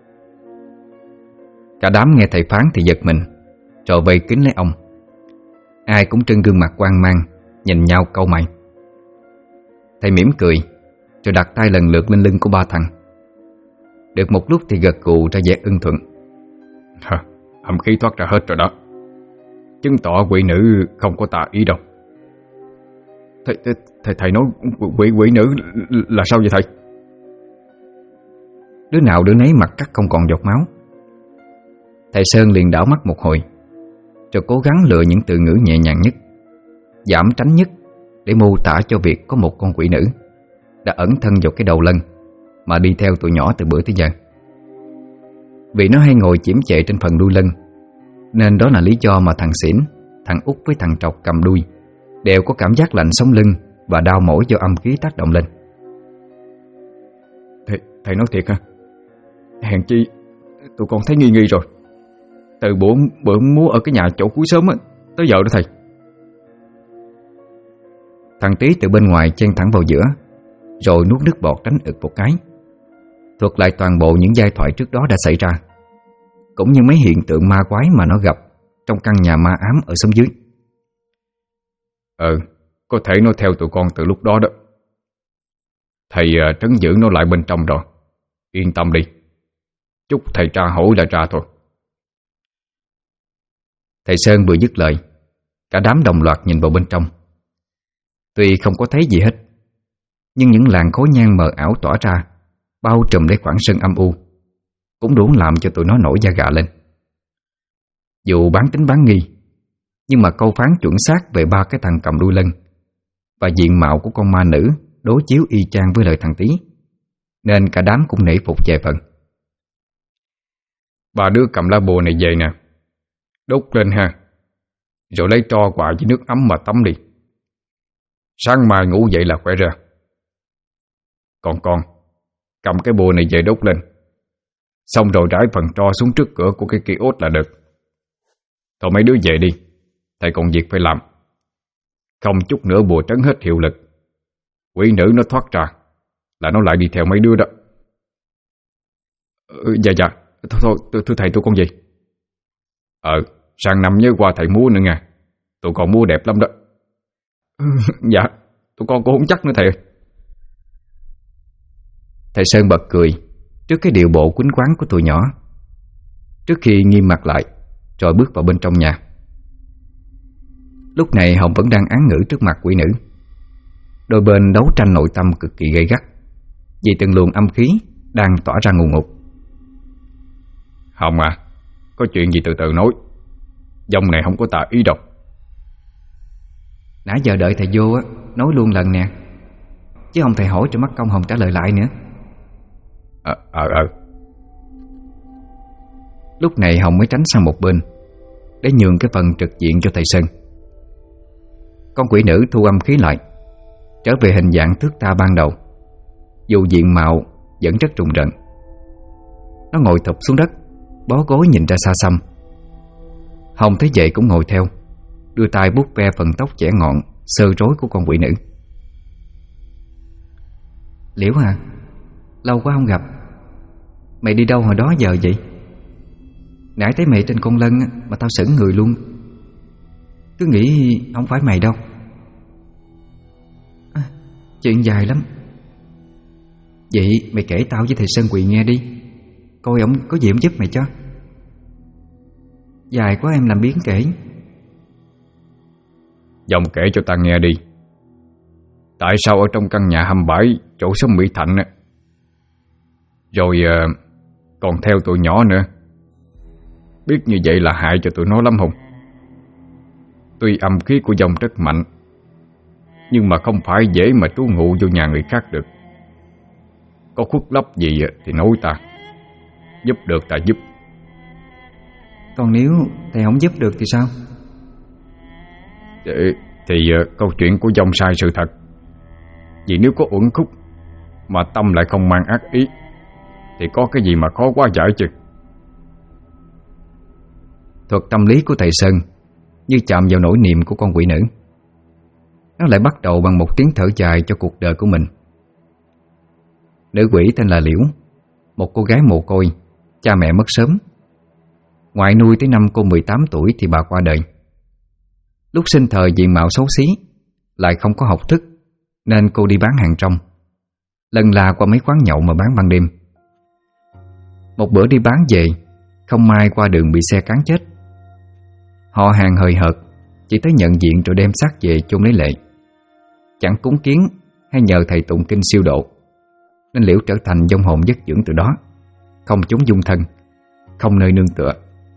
Cả đám nghe thầy phán thì giật mình, rồi vây kín lấy ông. Ai cũng trưng gương mặt hoang mang, nhìn nhau cau mày. Thầy mỉm cười, rồi đặt tay lần lượt lên lưng của ba thằng. Được một lúc thì gật gù ra vẻ ưng thuận. Âm khí thoát ra hết rồi đó, chứng tỏ quỷ nữ không có tà ý đâu. Thầy nói quỷ nữ là sao vậy thầy? Đứa nào đứa nấy mặt cắt không còn giọt máu. Thầy Sơn liền đảo mắt một hồi, rồi cố gắng lựa những từ ngữ nhẹ nhàng nhất, giảm tránh nhất, để mô tả cho việc có một con quỷ nữ đã ẩn thân vào cái đầu lân mà đi theo tụi nhỏ từ bữa tới giờ. Vì nó hay ngồi chiếm chệ trên phần đuôi lân, nên đó là lý do mà thằng Xỉn, thằng Út với thằng Trọc cầm đuôi đều có cảm giác lạnh sống lưng và đau mỏi do âm khí tác động lên. Thầy nói thiệt hả? Hèn chi tụi con thấy nghi rồi. từ bữa múa ở cái nhà chỗ cuối sớm á tới giờ đó thầy. Thằng Tí từ bên ngoài chen thẳng vào giữa, rồi nuốt nước bọt đánh ực một cái, thuật lại toàn bộ những giai thoại trước đó đã xảy ra, cũng như mấy hiện tượng ma quái mà nó gặp trong căn nhà ma ám ở xóm dưới. Có thể nó theo tụi con từ lúc đó đó. Thầy trấn giữ nó lại bên trong rồi. Yên tâm đi, chút thầy tra hỏi là tra thôi. Thầy Sơn vừa dứt lời, cả đám đồng loạt nhìn vào bên trong. Tuy không có thấy gì hết, nhưng những làn khói nhang mờ ảo tỏa ra, bao trùm lấy khoảng sân âm u, cũng đủ làm cho tụi nó nổi da gà lên. Dù bán tính bán nghi, nhưng mà câu phán chuẩn xác về ba cái thằng cầm đuôi lân và diện mạo của con ma nữ đối chiếu y chang với lời thằng Tí, nên cả đám cũng nể phục vài phần. Ba đứa cầm lá bùa này về nè, đốt lên ha, rồi lấy tro quạ với nước ấm mà tắm đi. Sáng mai ngủ dậy là khỏe ra. Còn con, cầm cái bùa này về đốt lên, xong rồi rải phần tro xuống trước cửa của cái kiosk là được. Thôi mấy đứa về đi, thầy còn việc phải làm. Không chút nữa bùa trấn hết hiệu lực, quỷ nữ nó thoát ra là nó lại đi theo mấy đứa đó. Dạ, thôi thưa thầy, tôi con gì? Sang năm nhớ qua thầy múa nữa nha, tụi con múa đẹp lắm đó. Dạ, tụi con cũng không chắc nữa thầy ơi. Thầy Sơn bật cười trước cái điệu bộ quýnh quáng của tụi nhỏ, trước khi nghiêm mặt lại rồi bước vào bên trong nhà. Lúc này Hồng vẫn đang án ngữ trước mặt quỷ nữ. Đôi bên đấu tranh nội tâm cực kỳ gay gắt, vì từng luồng âm khí đang tỏa ra ngùn ngụt. Hồng à, có chuyện gì từ từ nói, dòng này không có tà ý đâu. Nãy giờ đợi thầy vô á, nói luôn lần nè, chứ không thầy hỏi cho mắc công Hồng trả lời lại nữa. Lúc này Hồng mới tránh sang một bên để nhường cái phần trực diện cho thầy Sơn. Con quỷ nữ thu âm khí lại, trở về hình dạng thước tha ban đầu, dù diện mạo vẫn rất rùng rợn. Nó ngồi thụp xuống đất, bó gối nhìn ra xa xăm. Hồng thấy vậy cũng ngồi theo, đưa tay vuốt ve phần tóc chẻ ngọn xơ rối của con quỷ nữ. Liễu à, lâu quá không gặp. Mày đi đâu hồi đó giờ vậy? Nãy thấy mày trên con lân mà tao sững người luôn, cứ nghĩ không phải mày đâu. Chuyện dài lắm. Vậy mày kể tao với thầy Sơn Quỳ nghe đi, coi ổng có gì ổng giúp mày cho. Dài quá em làm biếng kể. Dòng kể cho ta nghe đi. Tại sao ở trong căn nhà 27 chỗ xóm Mỹ Thạnh á, rồi còn theo tụi nhỏ nữa, biết như vậy là hại cho tụi nó lắm không? Tuy âm khí của dòng rất mạnh, nhưng mà không phải dễ mà trú ngụ vô nhà người khác được. Có khuất lấp gì thì nói ta, giúp được ta giúp. Còn nếu thầy không giúp được thì sao? Thì câu chuyện của dòng sai sự thật. Vì nếu có uẩn khúc mà tâm lại không mang ác ý, thì có cái gì mà khó quá giải chứ. Thuật tâm lý của thầy Sơn như chạm vào nỗi niềm của con quỷ nữ. Nó lại bắt đầu bằng một tiếng thở dài cho cuộc đời của mình. Nữ quỷ tên là Liễu, một cô gái mồ côi, cha mẹ mất sớm. Ngoại nuôi tới năm cô 18 tuổi thì bà qua đời. Lúc sinh thời diện mạo xấu xí, lại không có học thức, nên cô đi bán hàng rong, lần là qua mấy quán nhậu mà bán ban đêm. Một bữa đi bán về, không may qua đường bị xe cán chết. Họ hàng hời hợt, chỉ tới nhận diện rồi đem xác về chôn lấy lệ. Chẳng cúng kiến hay nhờ thầy tụng kinh siêu độ, nên Liễu trở thành vong hồn dứt dưỡng từ đó, không chốn dung thân, không nơi nương tựa.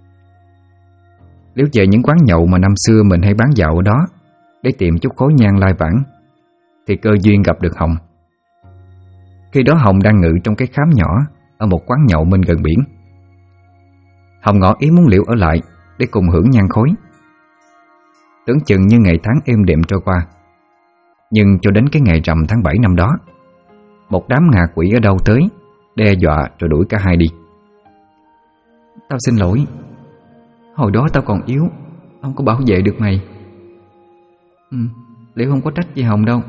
Liễu về những quán nhậu mà năm xưa mình hay bán dạo ở đó để tìm chút khối nhang lai vãng, thì cơ duyên gặp được Hồng. Khi đó Hồng đang ngự trong cái khám nhỏ ở một quán nhậu bên gần biển. Hồng ngỏ ý muốn Liễu ở lại để cùng hưởng nhang khối. Tưởng chừng như ngày tháng êm đềm trôi qua, nhưng cho đến cái ngày rằm tháng 7 năm đó, một đám ngạ quỷ ở đâu tới, đe dọa rồi đuổi cả hai đi. Tao xin lỗi, Hồi đó tao còn yếu, không có bảo vệ được mày. Liễu không có trách gì Hồng đâu.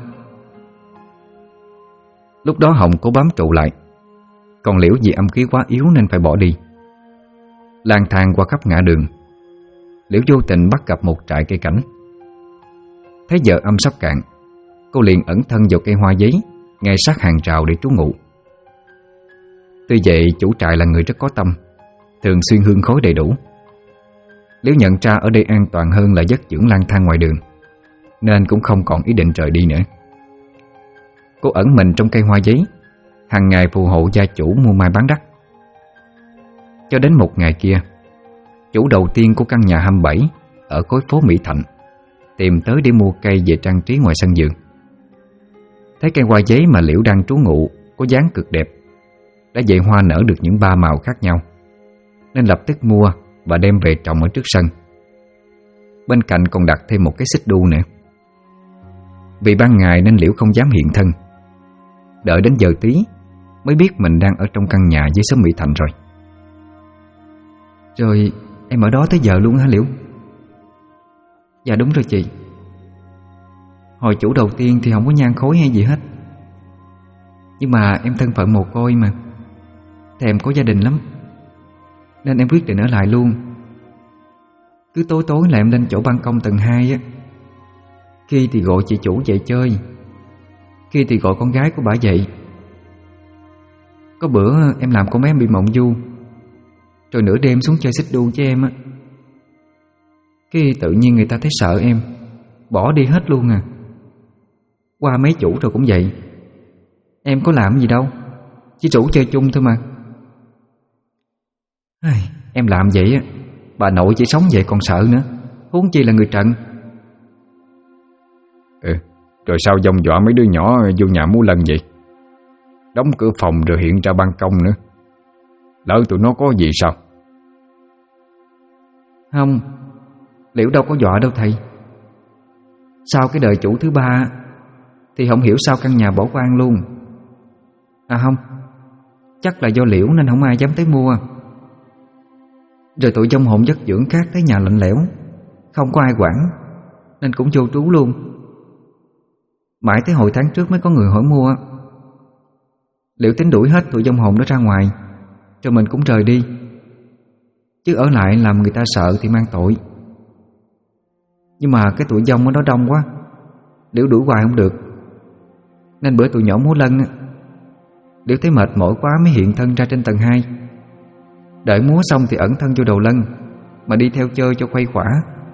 Lúc đó Hồng cố bám trụ lại, còn Liễu vì âm khí quá yếu nên phải bỏ đi. Lang thang qua khắp ngã đường, Liễu vô tình bắt gặp một trại cây cảnh. Thấy giờ âm sắp cạn, cô liền ẩn thân vào cây hoa giấy ngay sát hàng rào để trú ngụ. Tuy vậy chủ trại là người rất có tâm, thường xuyên hương khói đầy đủ. Liễu nhận ra ở đây an toàn hơn là giấc dưỡng lang thang ngoài đường, nên cũng không còn ý định rời đi nữa. Cô ẩn mình trong cây hoa giấy, hàng ngày phù hộ gia chủ mua mai bán đắt. Cho đến một ngày kia, chủ đầu tiên của căn nhà 27 ở khối phố Mỹ Thạnh tìm tới để mua cây về trang trí ngoài sân vườn. Thấy cây hoa giấy mà Liễu đang trú ngụ có dáng cực đẹp, đã vậy hoa nở được những ba màu khác nhau, nên lập tức mua và đem về trồng ở trước sân. Bên cạnh còn đặt thêm một cái xích đu nữa. Vì ban ngày nên Liễu không dám hiện thân, đợi đến giờ tí mới biết mình đang ở trong căn nhà dưới xóm Mỹ Thạnh rồi. Rồi em ở đó tới giờ luôn hả Liễu? Dạ đúng rồi chị. Hồi chủ đầu tiên thì không có nhang khối hay gì hết, nhưng mà em thân phận mồ côi mà, thèm có gia đình lắm, nên em quyết định ở lại luôn. Cứ tối tối là em lên chỗ ban công tầng 2 á. Khi thì gọi chị chủ dậy chơi, khi thì gọi con gái của bả dậy. Có bữa em làm con bé bị mộng du, rồi nửa đêm xuống chơi xích đu với em á. Cái tự nhiên người ta thấy sợ em, bỏ đi hết luôn à. Qua mấy chủ rồi cũng vậy. Em có làm gì đâu, chỉ rủ chơi chung thôi mà. Em làm vậy á, bà nội chỉ sống vậy còn sợ nữa, huống chi là người Trần. Rồi sao dông dọa mấy đứa nhỏ vô nhà múa lân vậy? Đóng cửa phòng rồi hiện ra ban công nữa, lỡ tụi nó có gì sao? Không, Liễu đâu có dọa đâu thầy. Sau cái đời chủ thứ ba thì không hiểu sao căn nhà bỏ hoang luôn. À không, chắc là do Liễu nên không ai dám tới mua. Rồi tụi vong hồn giấc dưỡng khác thấy nhà lạnh lẽo, không có ai quản, nên cũng vô trú luôn. Mãi tới hồi tháng trước mới có người hỏi mua. Liễu tính đuổi hết tụi vong hồn đó ra ngoài, rồi mình cũng rời đi, chứ ở lại làm người ta sợ thì mang tội. Nhưng mà cái tụi vong ở đó đông quá, Liễu đuổi hoài không được, nên bữa tụi nhỏ múa lân, Liễu thấy mệt mỏi quá mới hiện thân ra trên tầng 2. Đợi múa xong thì ẩn thân vô đầu lân, mà đi theo chơi cho khuây khỏa.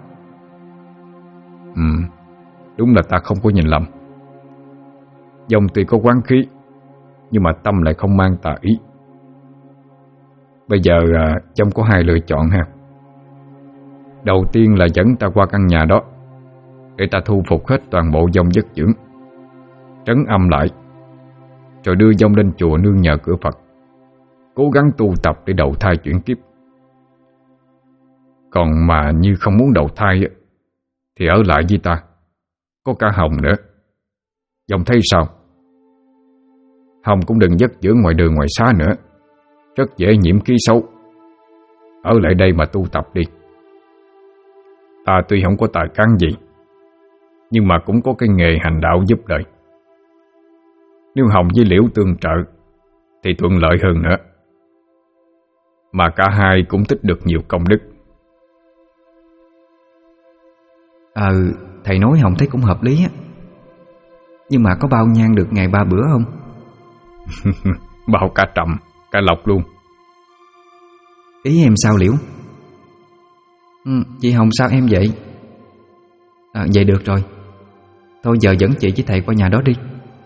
Đúng là ta không có nhìn lầm. Dòng tuy có quán khí, nhưng mà tâm lại không mang tà ý. Bây giờ Trâm có hai lựa chọn ha. Đầu tiên là dẫn ta qua căn nhà đó để ta thu phục hết toàn bộ vong giấc dưỡng, trấn âm lại, rồi đưa vong lên chùa nương nhờ cửa Phật, cố gắng tu tập để đầu thai chuyển kiếp. Còn mà như không muốn đầu thai thì ở lại với ta, có cả Hồng nữa. Vong thấy sao? Hồng cũng đừng giấc dưỡng ngoài đường ngoài xá nữa, rất dễ nhiễm khí xấu. Ở lại đây mà tu tập đi. Ta tuy không có tài cán gì, nhưng mà cũng có cái nghề hành đạo giúp đời. Nếu Hồng với Liễu tương trợ thì thuận lợi hơn nữa, mà cả hai cũng tích được nhiều công đức. Thầy nói Hồng thấy cũng hợp lý á. Nhưng mà có bao nhang được ngày 3 bữa không? Bao cả trầm, cả lọc luôn. Ý em sao Liễu? Chị Hồng sao em vậy? Vậy được rồi. Thôi giờ dẫn chị với thầy qua nhà đó đi.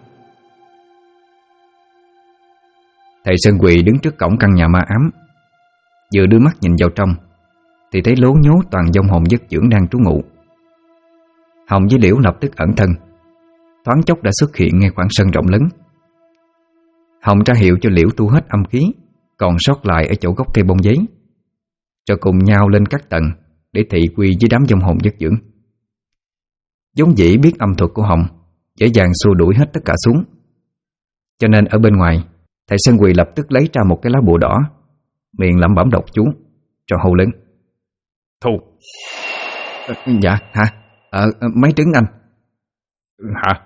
Thầy Sơn Quỳ đứng trước cổng căn nhà ma ám, vừa đưa mắt nhìn vào trong thì thấy lố nhố toàn vong hồn giấc dưỡng đang trú ngụ. Hồng với Liễu lập tức ẩn thân, thoáng chốc đã xuất hiện ngay khoảng sân rộng lớn. Hồng ra hiệu cho Liễu tu hết âm khí còn sót lại ở chỗ gốc cây bông giấy, rồi cùng nhau lên các tầng để thị quy với đám vong hồn giấc dưỡng. Vốn dĩ biết âm thuật của Hồng, dễ dàng xua đuổi hết tất cả xuống, cho nên ở bên ngoài thầy Sơn Quỳ lập tức lấy ra một cái lá bùa đỏ, miệng lẩm bẩm đọc chú, rồi hô lớn: Thu. Dạ hả? Mấy trứng anh? Hả?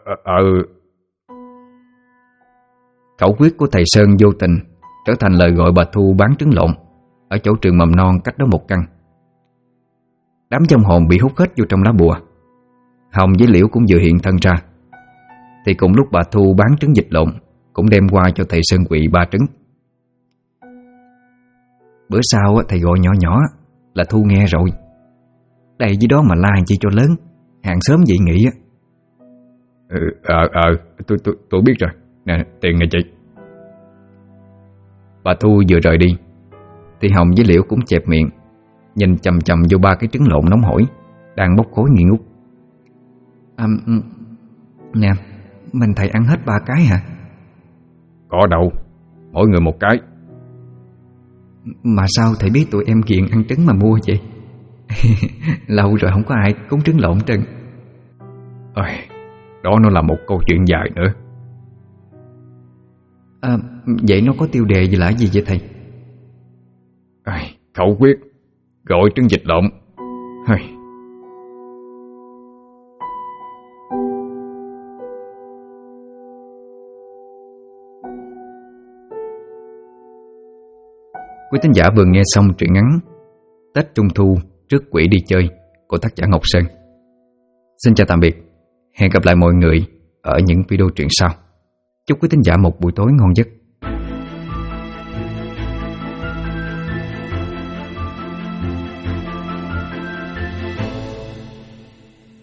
Khẩu quyết của thầy Sơn vô tình trở thành lời gọi bà Thu bán trứng lộn ở chỗ trường mầm non cách đó một căn. Đám vong hồn bị hút hết vô trong lá bùa. Hồng với Liễu cũng vừa hiện thân ra. Thì cùng lúc bà Thu bán trứng vịt lộn cũng đem qua cho thầy Sơn Quỵ 3 trứng. Bữa sau thầy gọi nhỏ nhỏ là Thu nghe rồi. Đây dưới đó mà la chi cho lớn, hàng xóm dị nghị á. Tôi biết rồi. Nè, tiền này chị. Bà Thu vừa rời đi thì Hồng với Liễu cũng chẹp miệng, nhìn chầm chầm vô 3 cái trứng lộn nóng hổi đang bốc khói nghi ngút. Nè, mình thầy ăn hết 3 cái hả? Có đâu, mỗi người một cái. Mà sao thầy biết tụi em ghiền ăn trứng mà mua vậy? Lâu rồi không có ai cúng trứng lộn trơn. Đó nó là một câu chuyện dài nữa. Vậy nó có tiêu đề gì là gì vậy thầy? Khẩu quyết gọi trứng vịt lộn. Quý thính giả vừa nghe xong truyện ngắn Tết Trung Thu Trước Quỷ Đi Chơi của tác giả Ngọc Sơn. Xin chào tạm biệt. Hẹn gặp lại mọi người ở những video truyện sau. Chúc quý thính giả một buổi tối ngon giấc.